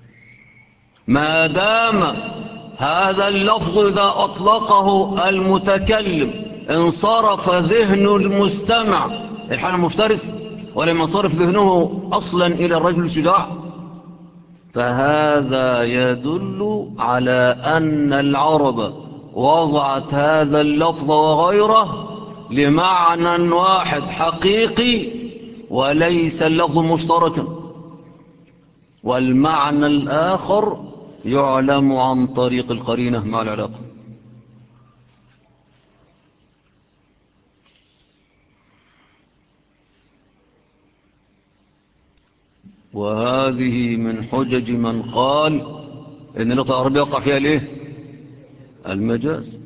ما دام هذا اللفظ إذا أطلقه المتكلم انصرف ذهن المستمع الحال المفترس ولم ينصرف ذهنه أصلا إلى الرجل الشجاع، فهذا يدل على أن العرب وضعت هذا اللفظ وغيره لمعنى واحد حقيقي وليس اللفظ مشتركا، والمعنى الآخر يعلم عن طريق القرينة مع العلاقة. وهذه من حجج من قال إن اللغة العربية يقع فيها الإيه؟ المجاز.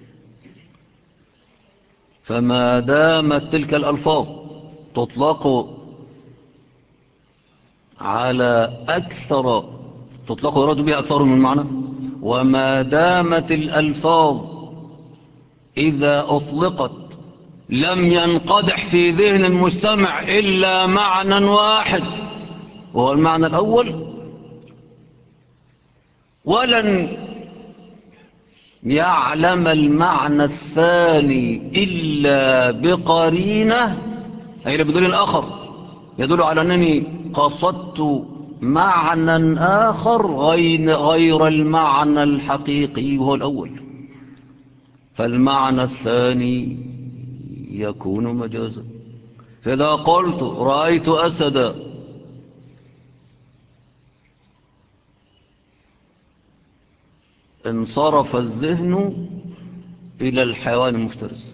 فما دامت تلك الألفاظ تطلق على أكثر، تطلق يراد بها أكثر من معنى، وما دامت الألفاظ إذا أطلقت لم ينقدح في ذهن المستمع إلا معنى واحد وهو المعنى الأول، ولن يعلم المعنى الثاني إلا بقرينة، أي بدليل آخر يدل على أنني قصدت معنى آخر غير المعنى الحقيقي وهو الأول، فالمعنى الثاني يكون مجازا. فإذا قلت رأيت أسدا انصرف الذهن إلى الحيوان المفترس،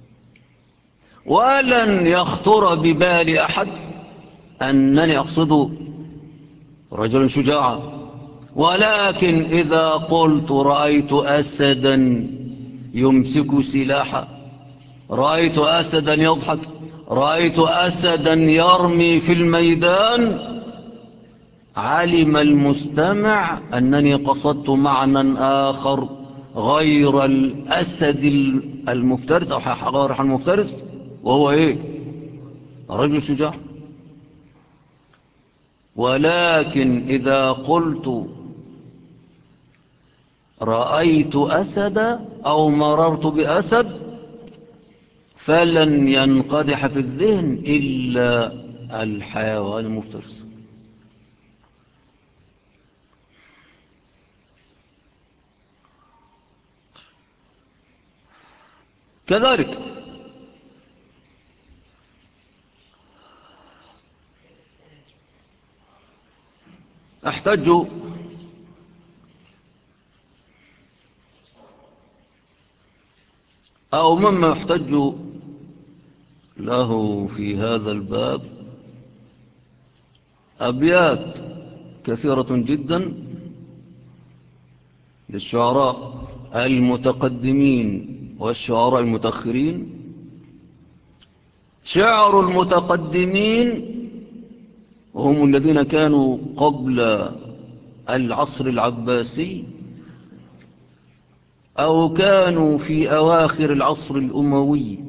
ولن يخطر ببال أحد أنني أقصد رجلا شجاعا. ولكن إذا قلت رأيت أسدا يمسك سلاحا، رأيت أسدا يضحك، رأيت أسدا يرمي في الميدان، علم المستمع أنني قصدت معنى آخر غير الأسد المفترس أو غير المفترس، وهو إيه؟ رجل شجاع. ولكن إذا قلت رأيت أسد أو مررت بأسد فلن ينقدح في الذهن إلا الحيوان المفترس. كذلك احتجوا أو مما يحتج له في هذا الباب أبيات كثيرة جدا للشعراء المتقدمين والشعراء المتأخرين. شعر المتقدمين هم الذين كانوا قبل العصر العباسي أو كانوا في أواخر العصر الأموي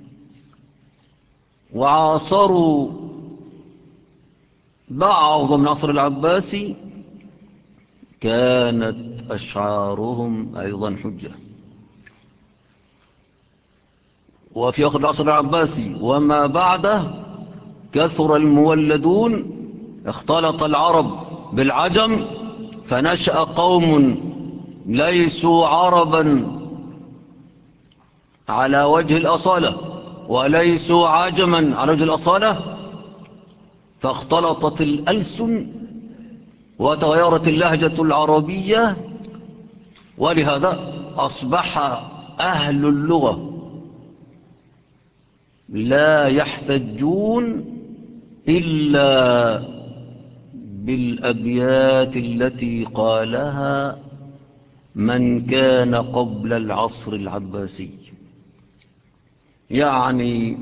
وعاصروا بعض من العصر العباسي، كانت أشعارهم أيضا حجة. وفي آخر العصر العباسي وما بعده كثر المولدون، اختلط العرب بالعجم، فنشأ قوم ليسوا عربا على وجه الأصالة وليسوا عجما على وجه الأصالة، فاختلطت الألسن وتغيرت اللهجة العربية، ولهذا أصبح أهل اللغة لا يحتجون إلا بالأبيات التي قالها من كان قبل العصر العباسي. يعني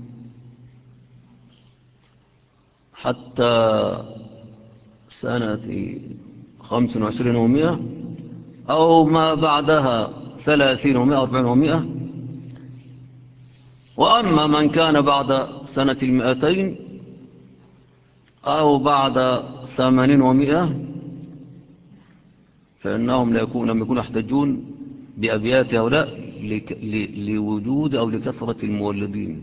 حتى سنة 25 ومئة أو ما بعدها 30 ومئة 40 ومئة. وأما من كان بعد سنة 200 أو بعد 80 ومئة فإنهم لم يكونوا يحتجون بأبيات هؤلاء لوجود أو لكثرة المولدين،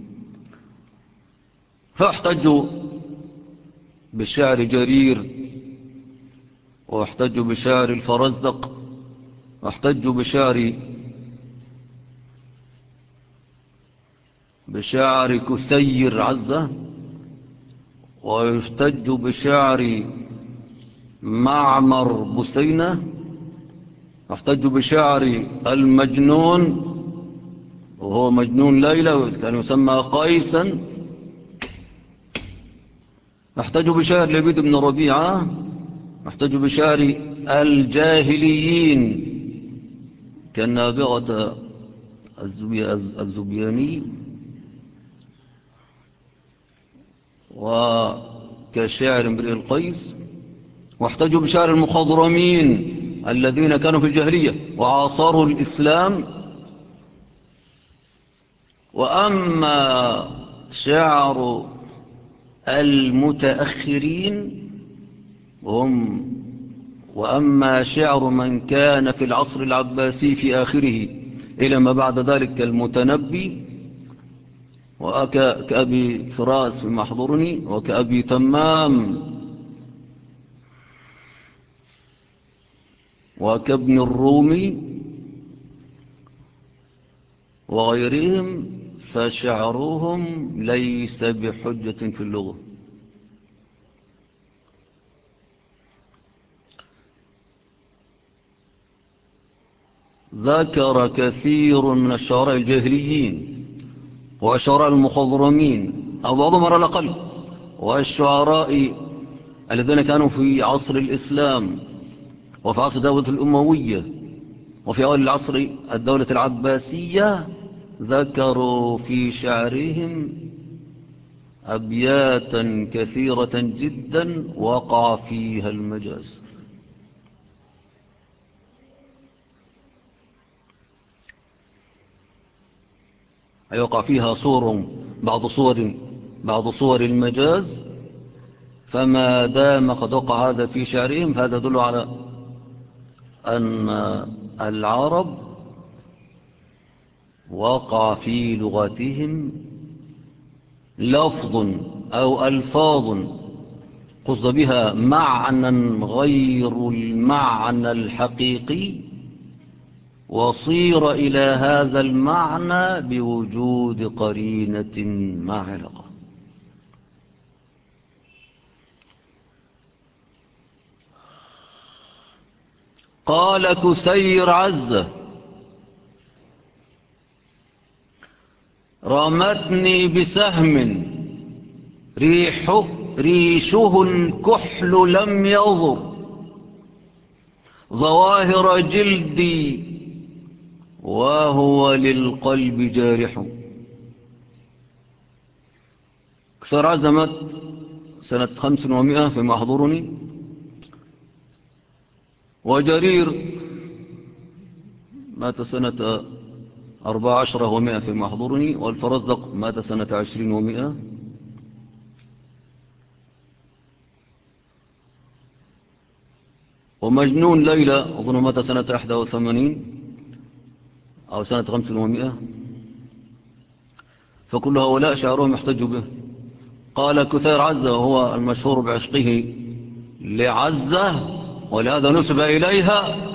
فاحتجوا بشعر جرير، واحتجوا بشعر الفرزدق، واحتجوا بشعر كثير عزة، ويحتجوا بشعر معمر بثينة، واحتجوا بشعر المجنون وهو مجنون ليلى كان يسمى قيسا، احتجوا بشعر لبيد بن ربيعة، احتجوا بشعر الجاهليين كالنابغة الزبياني وكشعر امرئ القيس، واحتجوا بشعر المخضرمين الذين كانوا في الجاهلية وعاصروا الإسلام. وأما شعر المتأخرين وأما شعر من كان في العصر العباسي في آخره إلى ما بعد ذلك كالمتنبي وكأبي فراس في محضرني وكأبي تمام وكابن الرومي وغيرهم، فشعرهم ليس بحجة في اللغة. ذكر كثير من الشعراء الجاهليين والشعراء المخضرمين أو بعضهم على الأقل، والشعراء الذين كانوا في عصر الإسلام وفي عصر الدولة الأموية وفي أول العصر الدولة العباسية، ذكروا في شعرهم أبياتا كثيرة جدا وقع فيها المجاز. أي وقع فيها بعض صور المجاز، فما دام قد وقع هذا في شعرهم فهذا يدل على أن العرب وقع في لغتهم لفظ أو ألفاظ قصد بها معنى غير المعنى الحقيقي، وصير إلى هذا المعنى بوجود قرينة مع علاقة. قال كثير عزة رمتني بسهم ريشه الكحل لم يضر ظواهر جلدي وهو للقلب جارح. كثير عزة مات سنة 500 فيما أحضرني، وجرير مات سنة 14 و100 فيما أحضرني، والفرزدق مات سنة 20 و100. ومجنون ليلى أظن مات سنة 81 أو سنة 500. فكل هؤلاء شعرهم يحتج به. قال كثير عزة وهو المشهور بعشقه لعزة ولهذا نسب إليها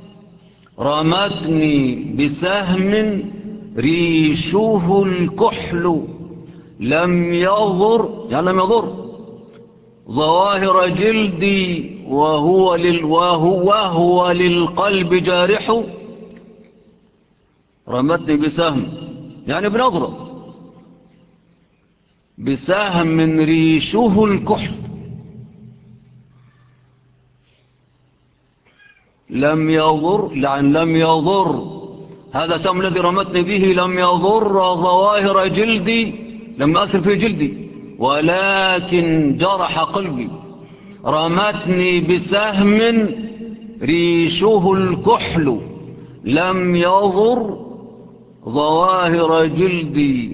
رمتني بسهم ريشه الكحل لم يضر، يعني لم يضر ظواهر جلدي وهو للقلب جارح. رمتني بسهم يعني بنظرة، بسهم ريشه الكحل لم يضر، لعن لم يضر هذا سهم الذي رمتني به لم يضر ظواهر جلدي، لم يأثر في جلدي ولكن جرح قلبي. رمتني بسهم ريشه الكحل لم يضر ظواهر جلدي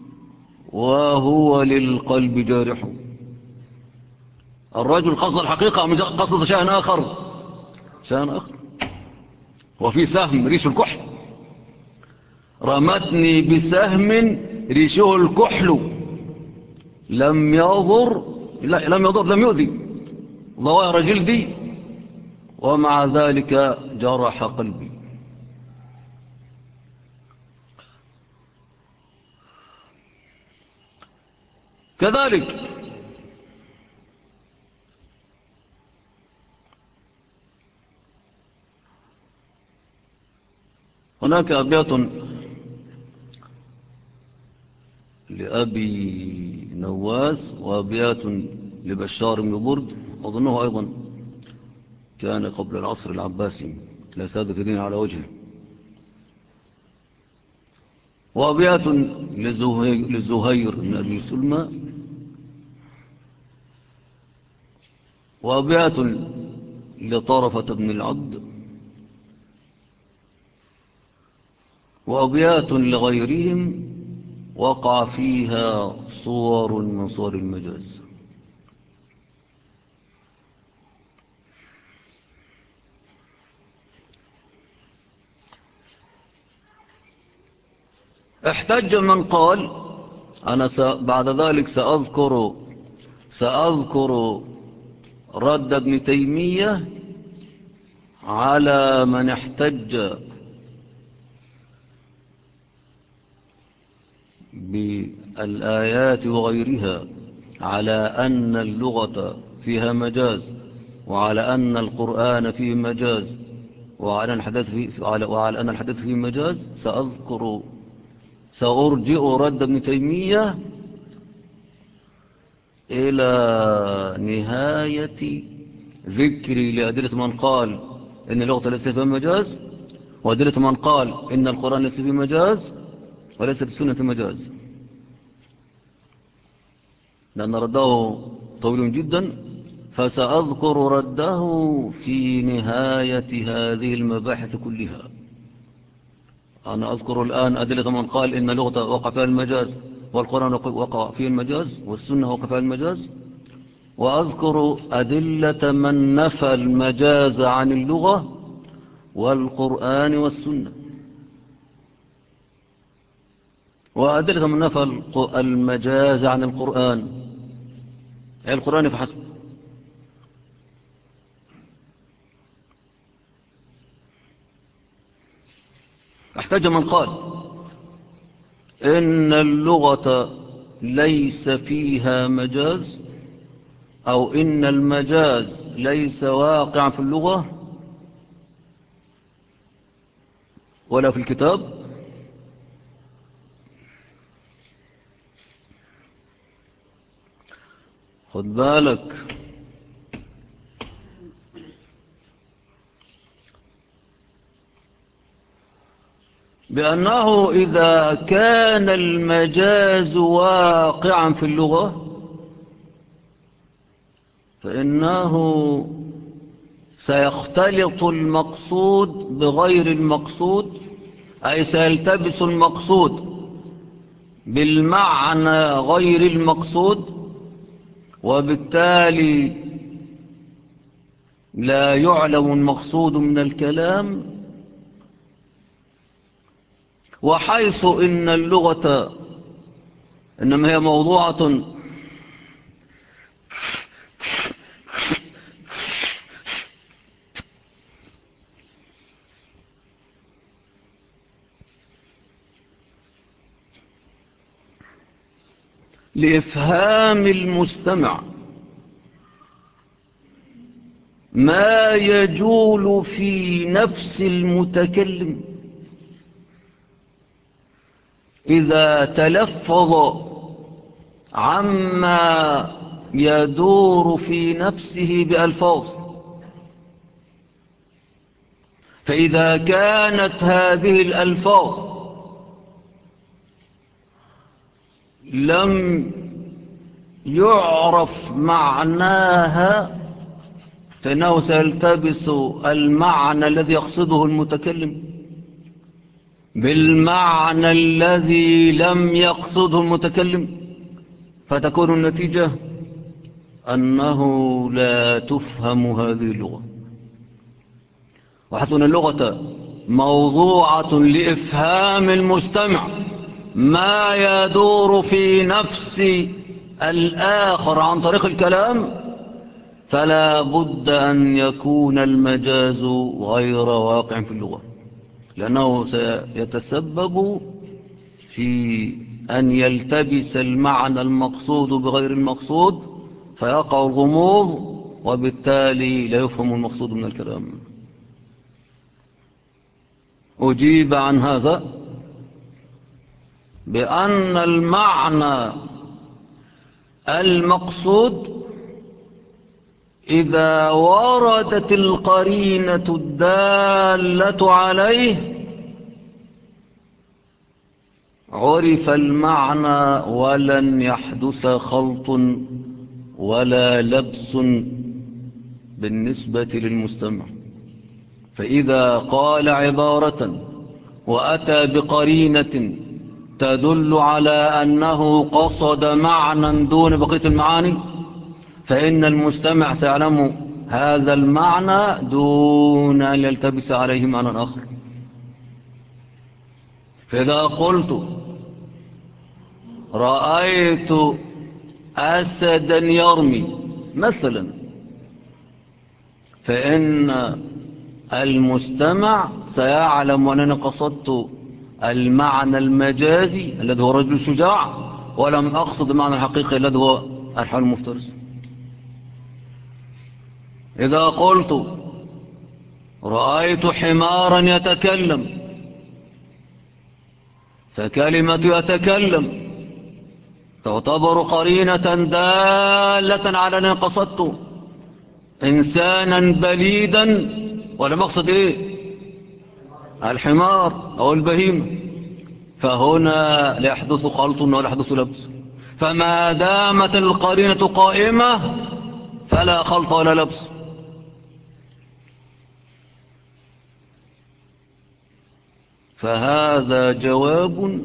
وهو للقلب جارح. الرجل قصد الحقيقة أم قصد شيئا آخر؟ شيئا آخر. وفي سهم ريش الكحل، رمتني بسهم ريشه الكحل لم يضر لم يؤذي ظواهر جلدي ومع ذلك جرح قلبي. كذلك هناك أبيات لأبي نواس وأبيات لبشار بن برد، أظنه أيضا كان قبل العصر العباسي لا سادة في دين على وجهه، وأبيات لزهير بن أبي سلمى، وأبيات لطرفة بن العبد، وأبيات لغيرهم وقع فيها صور من صور المجاز. احتج من قال أنا بعد ذلك سأذكر رد ابن تيمية على من احتج بالآيات وغيرها على أن اللغة فيها مجاز، وعلى أن القرآن فيه مجاز، وعلى أن الحديث فيه مجاز. سأرجئ رد ابن تيمية إلى نهاية ذكري لأدلة من قال إن اللغة ليس فيها مجاز، وأدلة من قال إن القرآن ليس فيه مجاز وليس بالسنة مجاز، لأن رده طويل جدا، فسأذكر رده في نهاية هذه المباحث كلها. أنا أذكر الآن أدلة من قال إن اللغة وقع فيها المجاز والقرآن وقع فيه المجاز والسنة وقع فيها المجاز، وأذكر أدلة من نفى المجاز عن اللغة والقرآن والسنة، وأدلة من نفى المجاز عن القرآن أي القرآن فحسب. احتج من قال إن اللغة ليس فيها مجاز أو إن المجاز ليس واقعا في اللغة ولا في الكتاب. خد بالك، بأنه إذا كان المجاز واقعا في اللغة فإنه سيختلط المقصود بغير المقصود، أي سيلتبس المقصود بالمعنى غير المقصود، وبالتالي لا يعلم المقصود من الكلام. وحيث إن اللغة إنما هي موضوعة لإفهام المستمع ما يجول في نفس المتكلم إذا تلفظ عما يدور في نفسه بألفاظ. فإذا كانت هذه الألفاظ لم يعرف معناها فإنه سيلتبس المعنى الذي يقصده المتكلم بالمعنى الذي لم يقصده المتكلم، فتكون النتيجة أنه لا تفهم هذه اللغة. وحتى أن اللغة موضوعة لإفهام المستمع ما يدور في نفس الآخر عن طريق الكلام، فلا بد أن يكون المجاز غير واقع في اللغة، لأنه سيتسبب في أن يلتبس المعنى المقصود بغير المقصود فيقع الغموض، وبالتالي لا يفهم المقصود من الكلام. أجيب عن هذا بأن المعنى المقصود إذا وردت القرينة الدالة عليه عرف المعنى ولن يحدث خلط ولا لبس بالنسبة للمستمع. فإذا قال عبارة وأتى بقرينة تدل على أنه قصد معنى دون بقية المعاني فإن المستمع سيعلم هذا المعنى دون أن يلتبس عليه معنى آخر. فإذا قلت رأيت أسدا يرمي مثلا، فإن المستمع سيعلم أنني قصدت المعنى المجازي الذي هو رجل شجاع، ولم أقصد المعنى الحقيقي الذي هو الحال المفترس. إذا قلت رأيت حمارا يتكلم، فكلمة يتكلم تعتبر قرينة دالة على أنني قصدت إنسانا بليدا، ولم أقصد إيه؟ الحمار أو البهيمة. فهنا لا يحدث خلط ولا يحدث لبس. فما دامت القرينة قائمة فلا خلط ولا لبس. فهذا جواب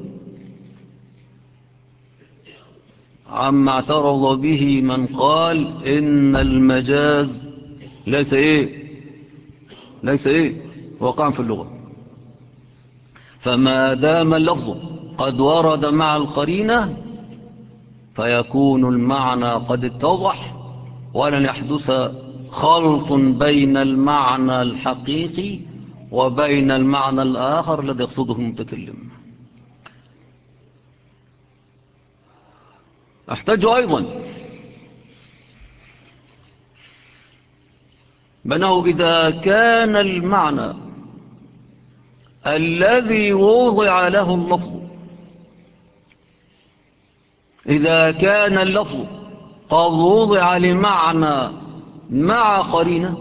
عما اعترض به من قال إن المجاز ليس إيه وقع في اللغة. فما دام اللفظ قد ورد مع القرينة فيكون المعنى قد اتضح، ولن يحدث خلط بين المعنى الحقيقي وبين المعنى الآخر الذي يقصده المتكلم. أحتاج أيضا بأنه إذا كان المعنى الذي وضع له اللفظ. إذا كان اللفظ قد وضع لمعنى مع قرينة،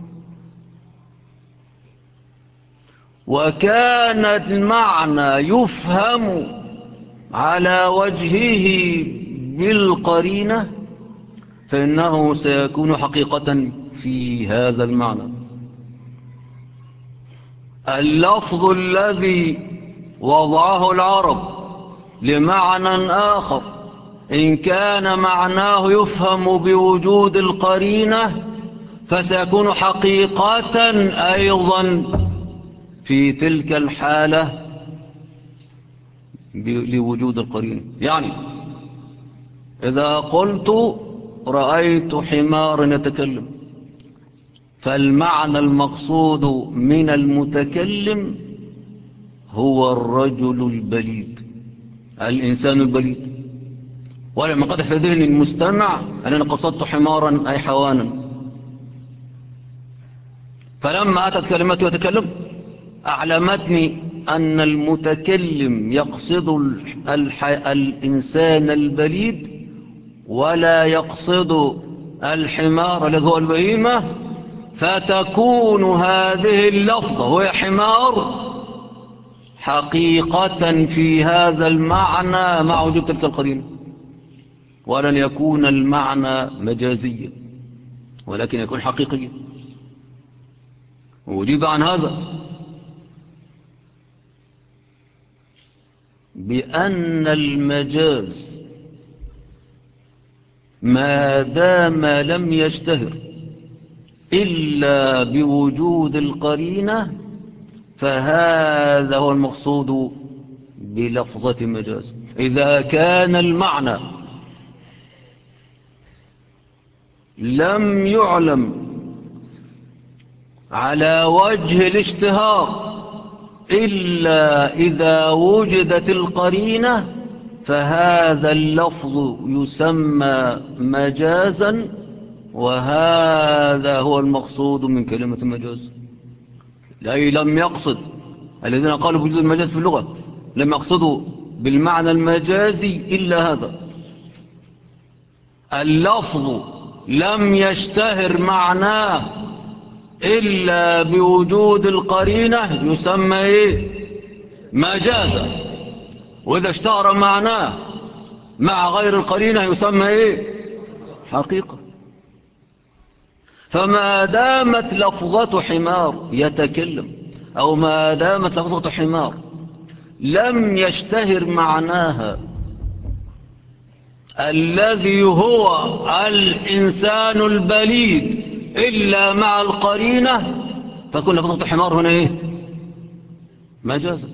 وكان المعنى يفهم على وجهه بالقرينة، فإنه سيكون حقيقة في هذا المعنى. اللفظ الذي وضعه العرب لمعنى آخر، إن كان معناه يفهم بوجود القرينة، فسيكون حقيقة أيضا في تلك الحالة لوجود القرينة. يعني إذا قلت رأيت حمار يتكلم، فالمعنى المقصود من المتكلم هو الرجل البليد، الإنسان البليد، ولما قد في ذهن المستمع أنني قصدت حمارا أي حيوانا. فلما أتت كلمته يتكلم أعلمتني أن المتكلم يقصد الإنسان البليد، ولا يقصد الحمار الذي هو البهيمة، فتكون هذه اللفظة وهي حمار حقيقة في هذا المعنى مع وجود تلك القرينة، ولن يكون المعنى مجازيا ولكن يكون حقيقيا. وأجيب عن هذا بأن المجاز ما دام لم يشتهر إلا بوجود القرينة، فهذا هو المقصود بلفظة مجاز. إذا كان المعنى لم يعلم على وجه الاشتهار إلا إذا وجدت القرينة، فهذا اللفظ يسمى مجازا، وهذا هو المقصود من كلمة مجاز. أي لم يقصد الذين قالوا بوجود المجاز في اللغة لم يقصدوا بالمعنى المجازي إلا هذا. اللفظ لم يشتهر معناه إلا بوجود القرينة يسمى إيه؟ مجازا. وإذا اشتهر معناه مع غير القرينة يسمى إيه؟ حقيقة. فما دامت لفظة حمار يتكلم، أو ما دامت لفظة حمار لم يشتهر معناها الذي هو الإنسان البليد إلا مع القرينة، فتكون لفظة حمار هنا إيه؟ مجازا.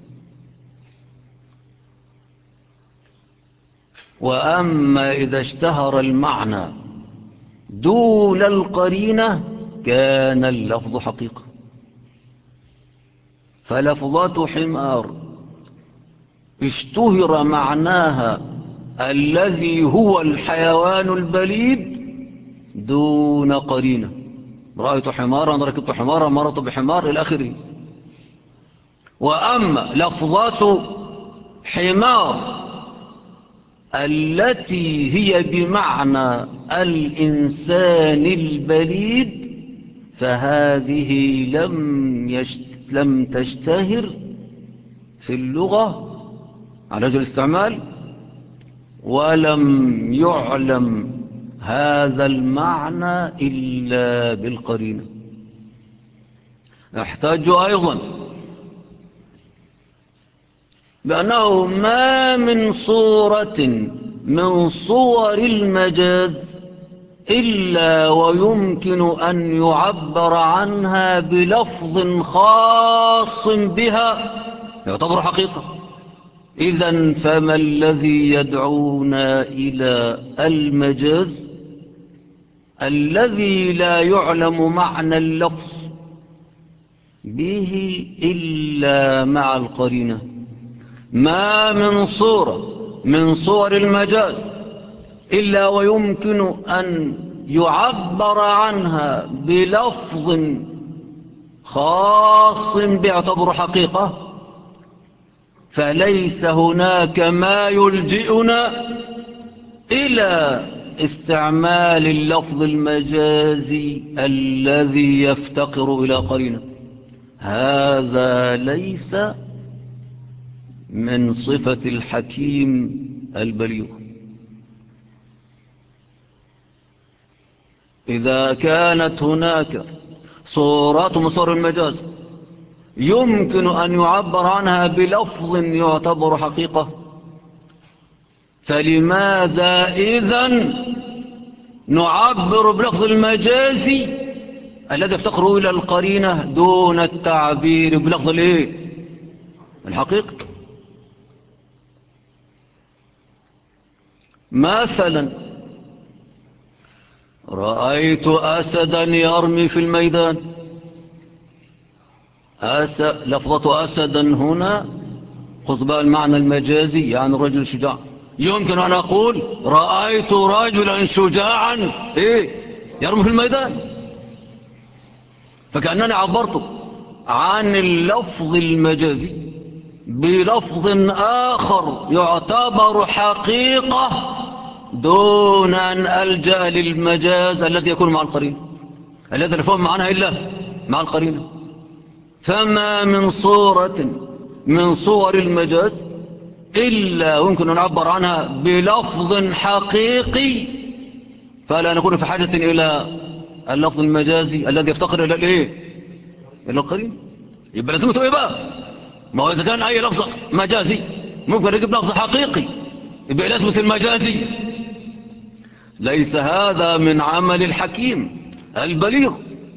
وأما إذا اشتهر المعنى دون القرينة كان اللفظ حقيقة. فلفظة حمار اشتهر معناها الذي هو الحيوان البليد دون قرينة. رأيت حمارا، ركبت حمارا، مررت بحمار إلى آخره. وأما لفظة حمار التي هي بمعنى الإنسان البليد، فهذه لم تشتهر في اللغة على وجه الاستعمال، ولم يعلم هذا المعنى إلا بالقرينة. نحتاج أيضا بأنه ما من صورة من صور المجاز إلا ويمكن أن يعبر عنها بلفظ خاص بها يعتبر حقيقة. إذن فما الذي يدعونا إلى المجاز الذي لا يعلم معنى اللفظ به إلا مع القرينة؟ ما من صورة من صور المجاز إلا ويمكن أن يعبر عنها بلفظ خاص بيعتبر حقيقة، فليس هناك ما يلجئنا إلى استعمال اللفظ المجازي الذي يفتقر إلى قرينة. هذا ليس من صفة الحكيم البليغ. إذا كانت هناك صورات من صور المجاز يمكن أن يعبر عنها بلفظ يعتبر حقيقة، فلماذا إذن نعبر بلفظ المجازي الذي يفتقر إلى القرينة دون التعبير بلفظ الحقيقة؟ مثلا رأيت أسدا يرمي في الميدان. لفظة أسدا هنا خذ بقى المعنى المجازي، يعني الرجل الشجاع. يمكن أن أقول رأيت رجلا شجاعا يرمي في الميدان، فكأنني عبرت عن اللفظ المجازي بلفظ آخر يعتبر حقيقة دون أن ألجأ للمجاز الذي يكون مع القرينة، الذي لا يفهم معناها إلا مع القرينة. فما من صورة من صور المجاز إلا يمكن أن نعبر عنها بلفظ حقيقي، فلا نكون في حاجة إلى اللفظ المجازي الذي يفتقر إلى إلى القرينة. يبقى لازمته بقى؟ ما هو إذا كان أي لفظ مجازي ممكن يجيب لفظ حقيقي، يبقى لازمة المجازي. ليس هذا من عمل الحكيم البليغ.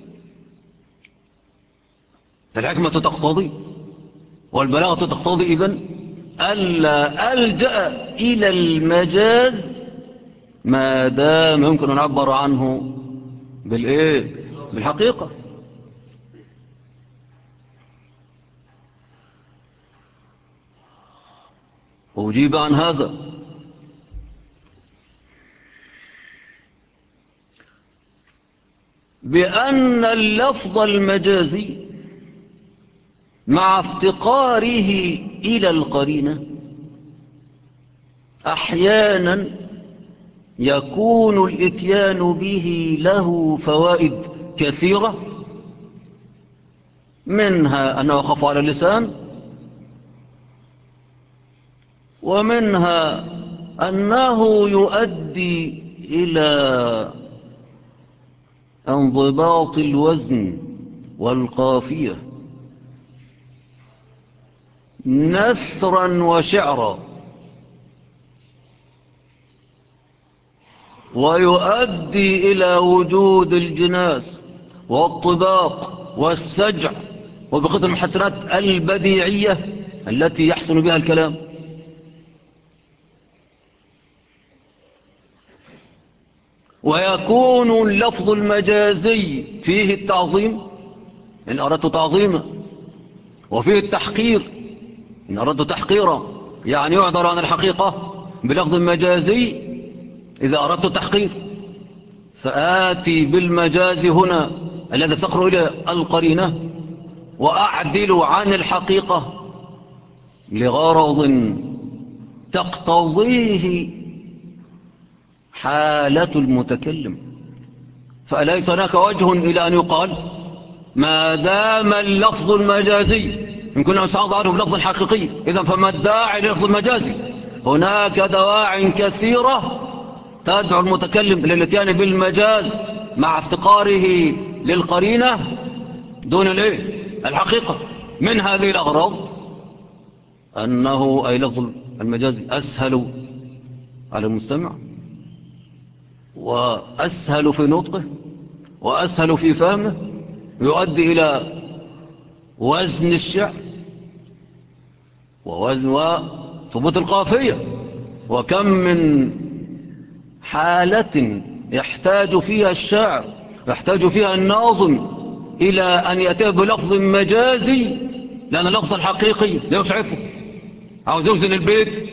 الحكمة تقتضي والبلاغة تقتضي إذن ألا ألجأ إلى المجاز ما دام يمكن أن نعبر عنه بالحقيقة. أجيب عن هذا بأن اللفظ المجازي مع افتقاره إلى القرينة أحيانا يكون الإتيان به له فوائد كثيرة، منها أنه يخف على اللسان، ومنها أنه يؤدي إلى انضباط الوزن والقافية نثرا وشعرا، ويؤدي إلى وجود الجناس والطباق والسجع وبقية المحسنات البديعية التي يحسن بها الكلام. ويكون اللفظ المجازي فيه التعظيم إن أردت تعظيما، وفيه التحقير إن أردت تحقيرا، يعني يعذر عن الحقيقة بلفظ مجازي إذا أردت التحقير، فآتي بالمجاز هنا الذي يفتقر إلى القرينة وأعدل عن الحقيقة لغرض تقتضيه حالة المتكلم. فليس هناك وجه إلى أن يقال ما دام اللفظ المجازي يمكن أن يستعاض عنه بلفظ حقيقي، إذن فما الداعي للفظ المجازي؟ هناك دواع كثيرة تدعو المتكلم إلى الاتيان بالمجاز مع افتقاره للقرينة دون الحقيقة. من هذه الأغراض أنه أي لفظ المجاز أسهل على المستمع، وأسهل في نطقه، وأسهل في فهمه، يؤدي إلى وزن الشعر ووزن وثبوت القافية. وكم من حالة يحتاج فيها الشاعر، يحتاج فيها الناظم إلى أن يأتي بلفظ مجازي لأن اللفظ الحقيقي لا يسعفه، عاوز يوزن البيت،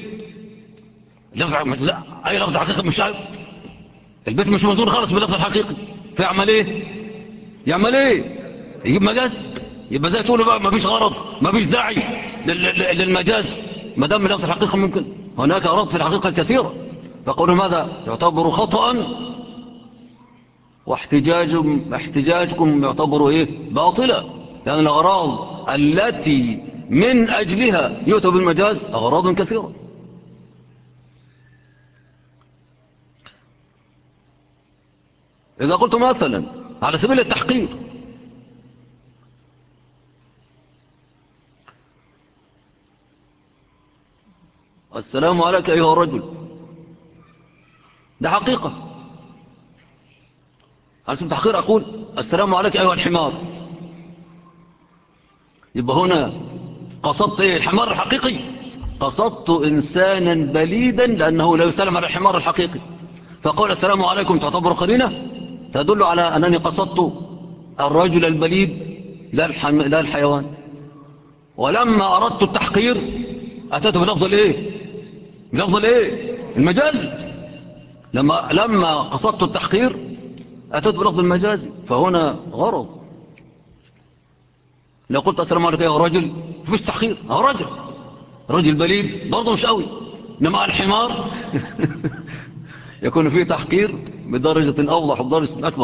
أي لفظ حقيقي مش عارف، البيت مش موزون خالص باللفظ الحقيقي، فيعمل يعمل يجيب مجاز. يبقى زي تقولوا بقى ما فيش غرض، ما فيش داعي للمجاز ما دام لفظ الحقيقة ممكن. هناك أغراض في الحقيقة كثيرة، فقولوا ماذا يعتبر خطأ، واحتجاجكم يعتبر باطلا، لأن الأغراض التي من أجلها يؤتى بالمجاز أغراض كثيرة. إذا قلت مثلا على سبيل التحقيق السلام عليك أيها الرجل، ده حقيقة. على سبيل التحقيق أقول السلام عليك أيها الحمار، يبقى هنا قصدت الحمار الحقيقي، قصدت إنسانا بليدا لأنه لا يسلم على الحمار الحقيقي، فقول السلام عليكم تعتبر قرينة تدل على أنني قصدت الرجل البليد لا الحيوان. ولما أردت التحقير أتيت بلفظ بلفظ المجازي. لما قصدت التحقير أتيت بلفظ المجازي، فهنا غرض. لو قلت السلام عليكم يا رجل فيش تحقير، هو رجل بليد برضه مش قوي، إنما الحمار يكون فيه تحقير بدرجة أوضح وبدرجة أكبر.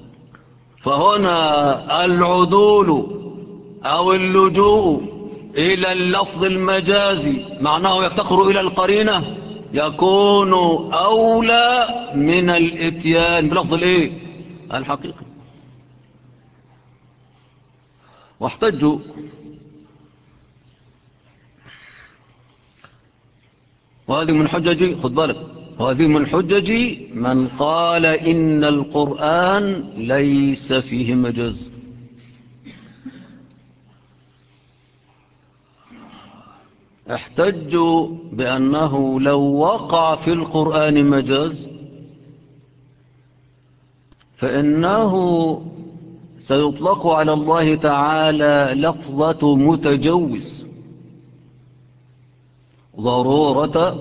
فهنا العدول أو اللجوء إلى اللفظ المجازي معناه يفتقر إلى القرينة، يكون أولى من الاتيان بلفظ الحقيقي. واحتجوا وهذه من حججي، خد بالك، وهذه من حججي من قال إن القرآن ليس فيه مجاز. احتجوا بأنه لو وقع في القرآن مجاز فإنه سيطلق على الله تعالى لفظة متجوز، ضرورة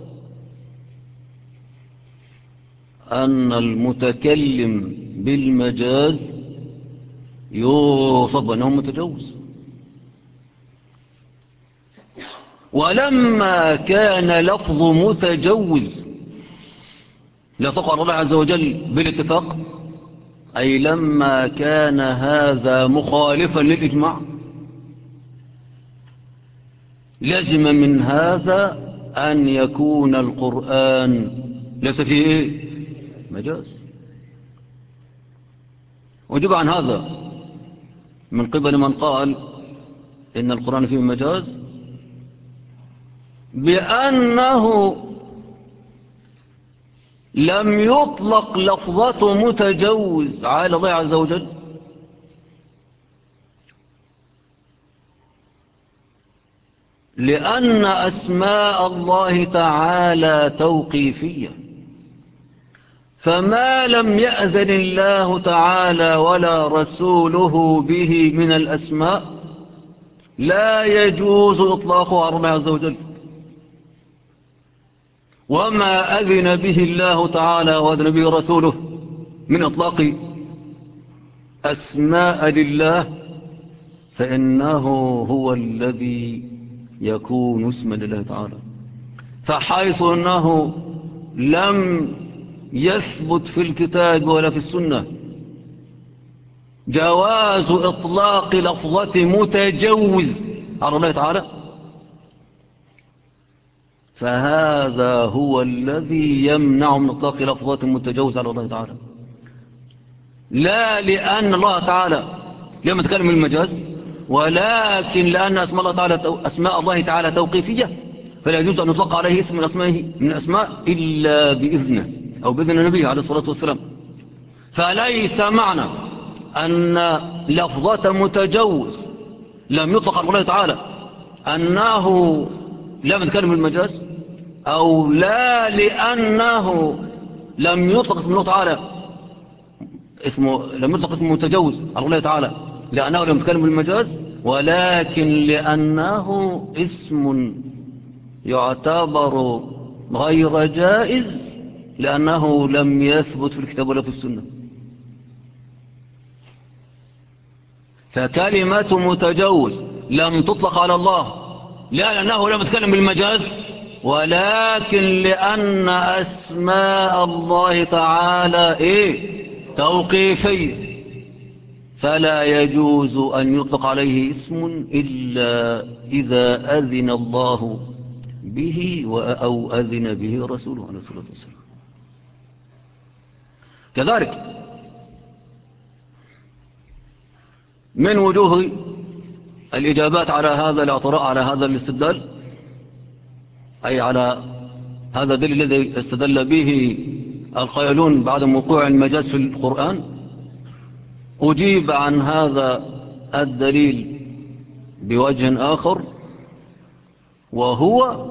أن المتكلم بالمجاز يوصف أنه متجوز. ولما كان لفظ متجوز لا تقع على الله عز وجل بالاتفاق، أي لما كان هذا مخالفا للإجماع، لازم من هذا أن يكون القرآن ليس فيه مجاز. وجب عن هذا من قبل من قال إن القرآن فيه مجاز بأنه لم يطلق لفظة متجوز على الله عز وجل، لأن أسماء الله تعالى توقيفية، فما لم يأذن الله تعالى ولا رسوله به من الأسماء لا يجوز إطلاقه على الله عز وجل. وما أذن به الله تعالى وأذن به رسوله من إطلاق أسماء لله فإنه هو الذي يكون اسما لله تعالى. فحيث أنه لم يثبت في الكتاب ولا في السنة جواز إطلاق لفظة متجوز على الله تعالى، فهذا هو الذي يمنع من إطلاق لفظة متجوز على الله تعالى، لا لأن الله تعالى لم يتكلم المجاز، ولكن لأن أسماء الله تعالى توقيفية، فلا يجوز أن يطلق عليه اسم من أسماء إلا بإذنه أو بإذن النبي عليه الصلاة والسلام. فليس معنى أن لفظة متجوز لم يطلق على الله تعالى أنه لم يتكلم المجاز، أو لا لأنه لم يطلق اسم الله تعالى لم يطلق اسم متجوز على الله تعالى لأنه لم يتكلم المجاز، ولكن لأنه اسم يعتبر غير جائز لأنه لم يثبت في الكتاب ولا في السنة. فكلمة متجوز لم تطلق على الله لا لأنه لم يتكلم بالمجاز، ولكن لأن أسماء الله تعالى توقيفية، فلا يجوز أن يطلق عليه اسم إلا إذا أذن الله به أو أذن به رسوله عليه الصلاة والسلام. كذلك من وجوه الإجابات على هذا الاعتراء على هذا الاستدلال، أي على هذا الدليل الذي استدل به القائلون بعدم وقوع المجاز في القرآن، أجيب عن هذا الدليل بوجه آخر، وهو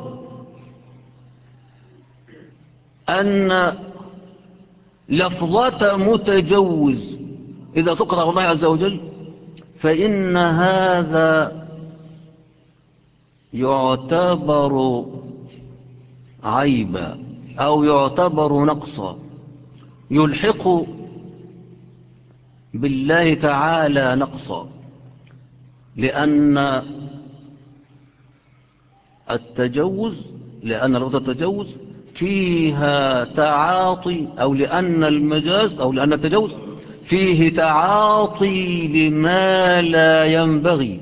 أن لفظة متجوز إذا تقرأ الله عز وجل فإن هذا يعتبر عيبا أو يعتبر نقصا يلحق بالله تعالى نقصا، لأن لفظ التجوز فيها تعاطي، أو لأن المجاز أو لأن التجوز فيه تعاطي لما لا ينبغي،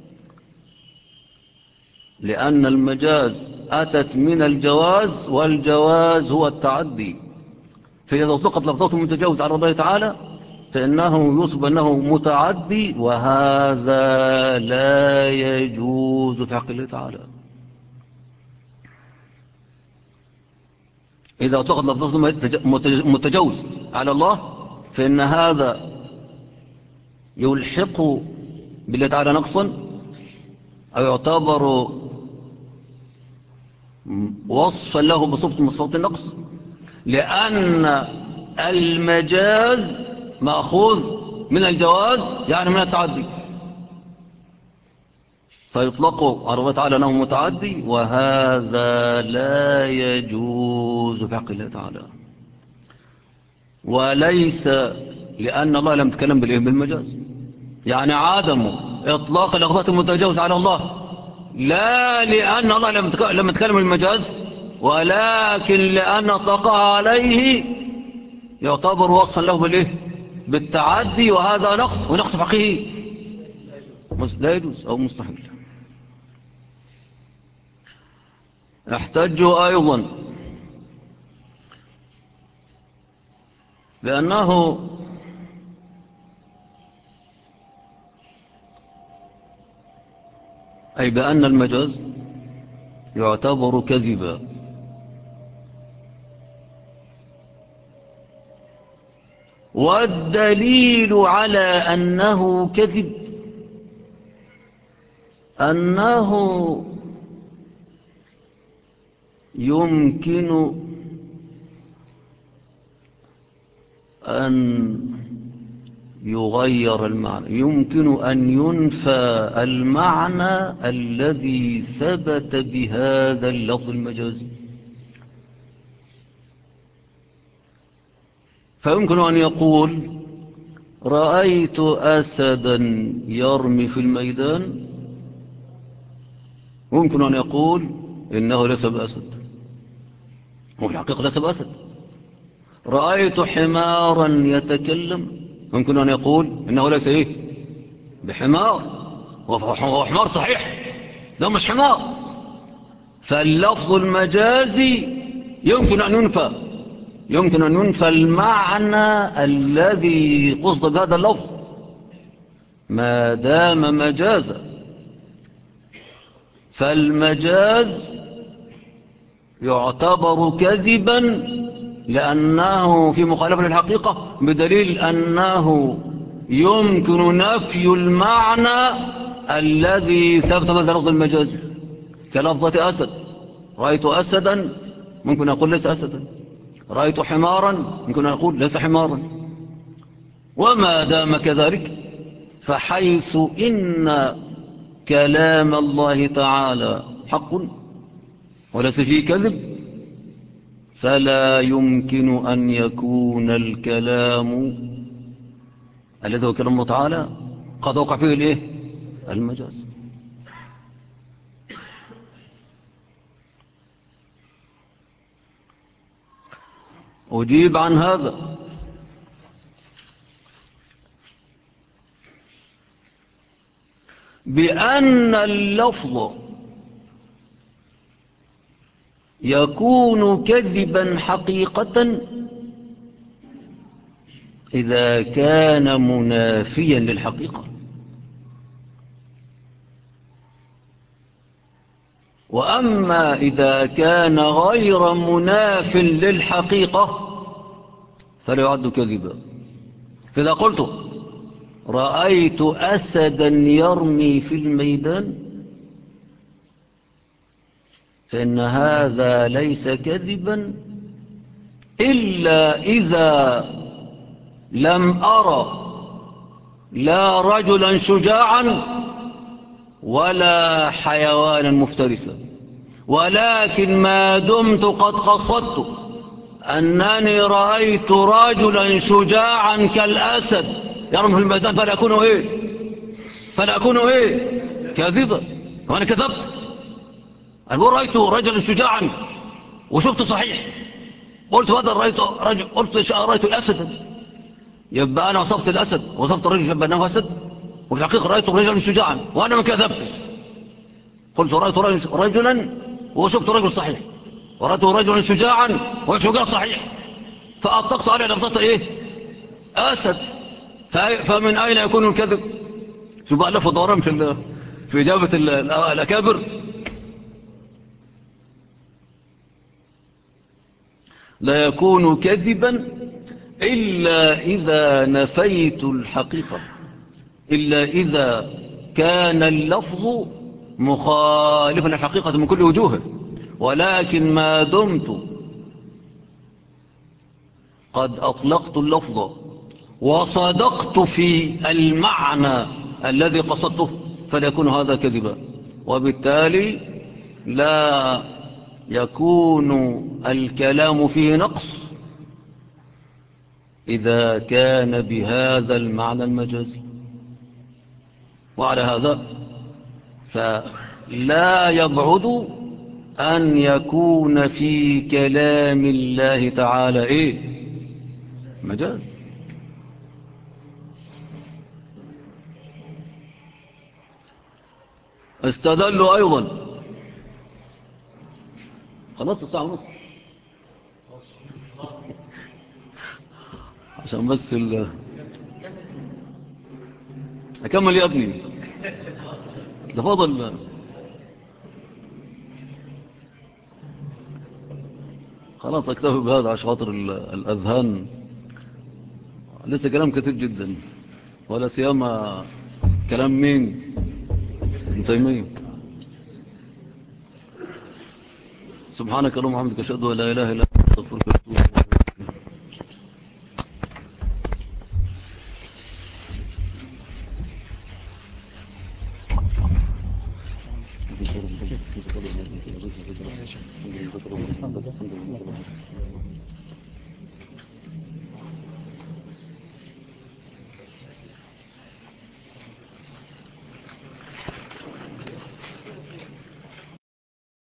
لأن المجاز أتت من الجواز، والجواز هو التعدي. فإذا أطلقت لفظة متجوز على الله تعالى فإنه يصب أنه متعدي، وهذا لا يجوز في حق الله تعالى. إذا أطلقت لفظة متجوز على الله فإن هذا يلحق بالله تعالى نقصا، أو يعتبر وصفا له بصفة من صفات النقص، لأن المجاز مأخوذ من الجواز يعني من التعدي، فيطلق على الله تعالى أنه متعدي، وهذا لا يجوز في حق الله تعالى. وليس لأن الله لم يتكلم بالمجاز، يعني عدم إطلاق لفظة المتجاوز على الله لا لأن الله لم يتكلم بالمجاز، ولكن لأن إطلاقها عليه يعتبر وصفا له بالتعدي، وهذا نقص، ونقص فقهي لا يجوز أو مستحيل. احتجوا أيضا لأنه أي بأن المجاز يعتبر كذبا، والدليل على أنه كذب أنه يمكن أن يغير المعنى، يمكن أن ينفى المعنى الذي ثبت بهذا اللفظ المجازي. فيمكن أن يقول رأيت أسدا يرمي في الميدان، ممكن أن يقول إنه ليس بأسد، وفي الحقيقة ليس بأسد. رأيت حمارا يتكلم، ممكن أن يقول إنه ليس بحمار، هو حمار صحيح، ده مش حمار. فاللفظ المجازي يمكن أن ينفى المعنى الذي قصد بهذا اللفظ ما دام مجازا. فالمجاز يعتبر كذبا لأنه في مخالفة للحقيقة، بدليل أنه يمكن نفي المعنى الذي ثبت بهذا اللفظ المجازي، كلفظة أسد. رأيت أسدا، ممكن أقول ليس أسدا. رأيت حمارا، ممكن أقول ليس حمارا. وما دام كذلك فحيث إن كلام الله تعالى حق وليس فيه كذب، فلا يمكن أن يكون الكلام الذي هو كلام الله تعالى قد وقع فيه الايه المجاز. أجيب عن هذا بأن اللفظ يكون كذبا حقيقة إذا كان منافيا للحقيقة، وأما إذا كان غير مناف للحقيقة فلا يعد كذبا. فإذا قلت رأيت أسدا يرمي في الميدان فإن هذا ليس كذبا إلا إذا لم أرى لا رجلا شجاعا ولا حيوانا مفترسا، ولكن ما دمت قد قصدت أنني رأيت رجلا شجاعا كالأسد يرمي في الميدان فلا أكون كاذبا. وأنا كذبت، أنا رأيت رجلا شجاعا وشفت صحيح، قلت هذا رأيت الأسد، يبقى أنا وصفت الأسد وصفت الرجل بأنه أسد، وفي الحقيقة رأيت رجلا شجاعا وأنا ما كذبتش. قلت رأيت رجلا وشفت رجل صحيح، ورأيت رجلا شجاعا وشجاع صحيح، فأطلقت عليه لفظة أسد. فمن أين يكون الكذب؟ شو بقى لفظ دوران في إجابة الأكابر. لا يكون كذبا إلا إذا نفيت الحقيقة، إلا إذا كان اللفظ مخالفا للحقيقة من كل وجوهه، ولكن ما دمت قد أطلقت اللفظ وصدقت في المعنى الذي قصدته فلا يكون هذا كذبا، وبالتالي لا يكون الكلام فيه نقص إذا كان بهذا المعنى المجازي. وعلى هذا فلا يبعد أن يكون في كلام الله تعالى مجاز. استدلوا أيضا، خلاص الساعة ونص عشان بس أكمل يا ابني، ده فاضل. خلاص اكتفي بهذا عشان خاطر الأذهان لسه كلام كثير جدا، ولا سيما كلام مين؟ ابن تيمية. سبحانك اللهم وبحمدك أشهد أن لا إله إلا أنت أستغفرك وأتوب إليك.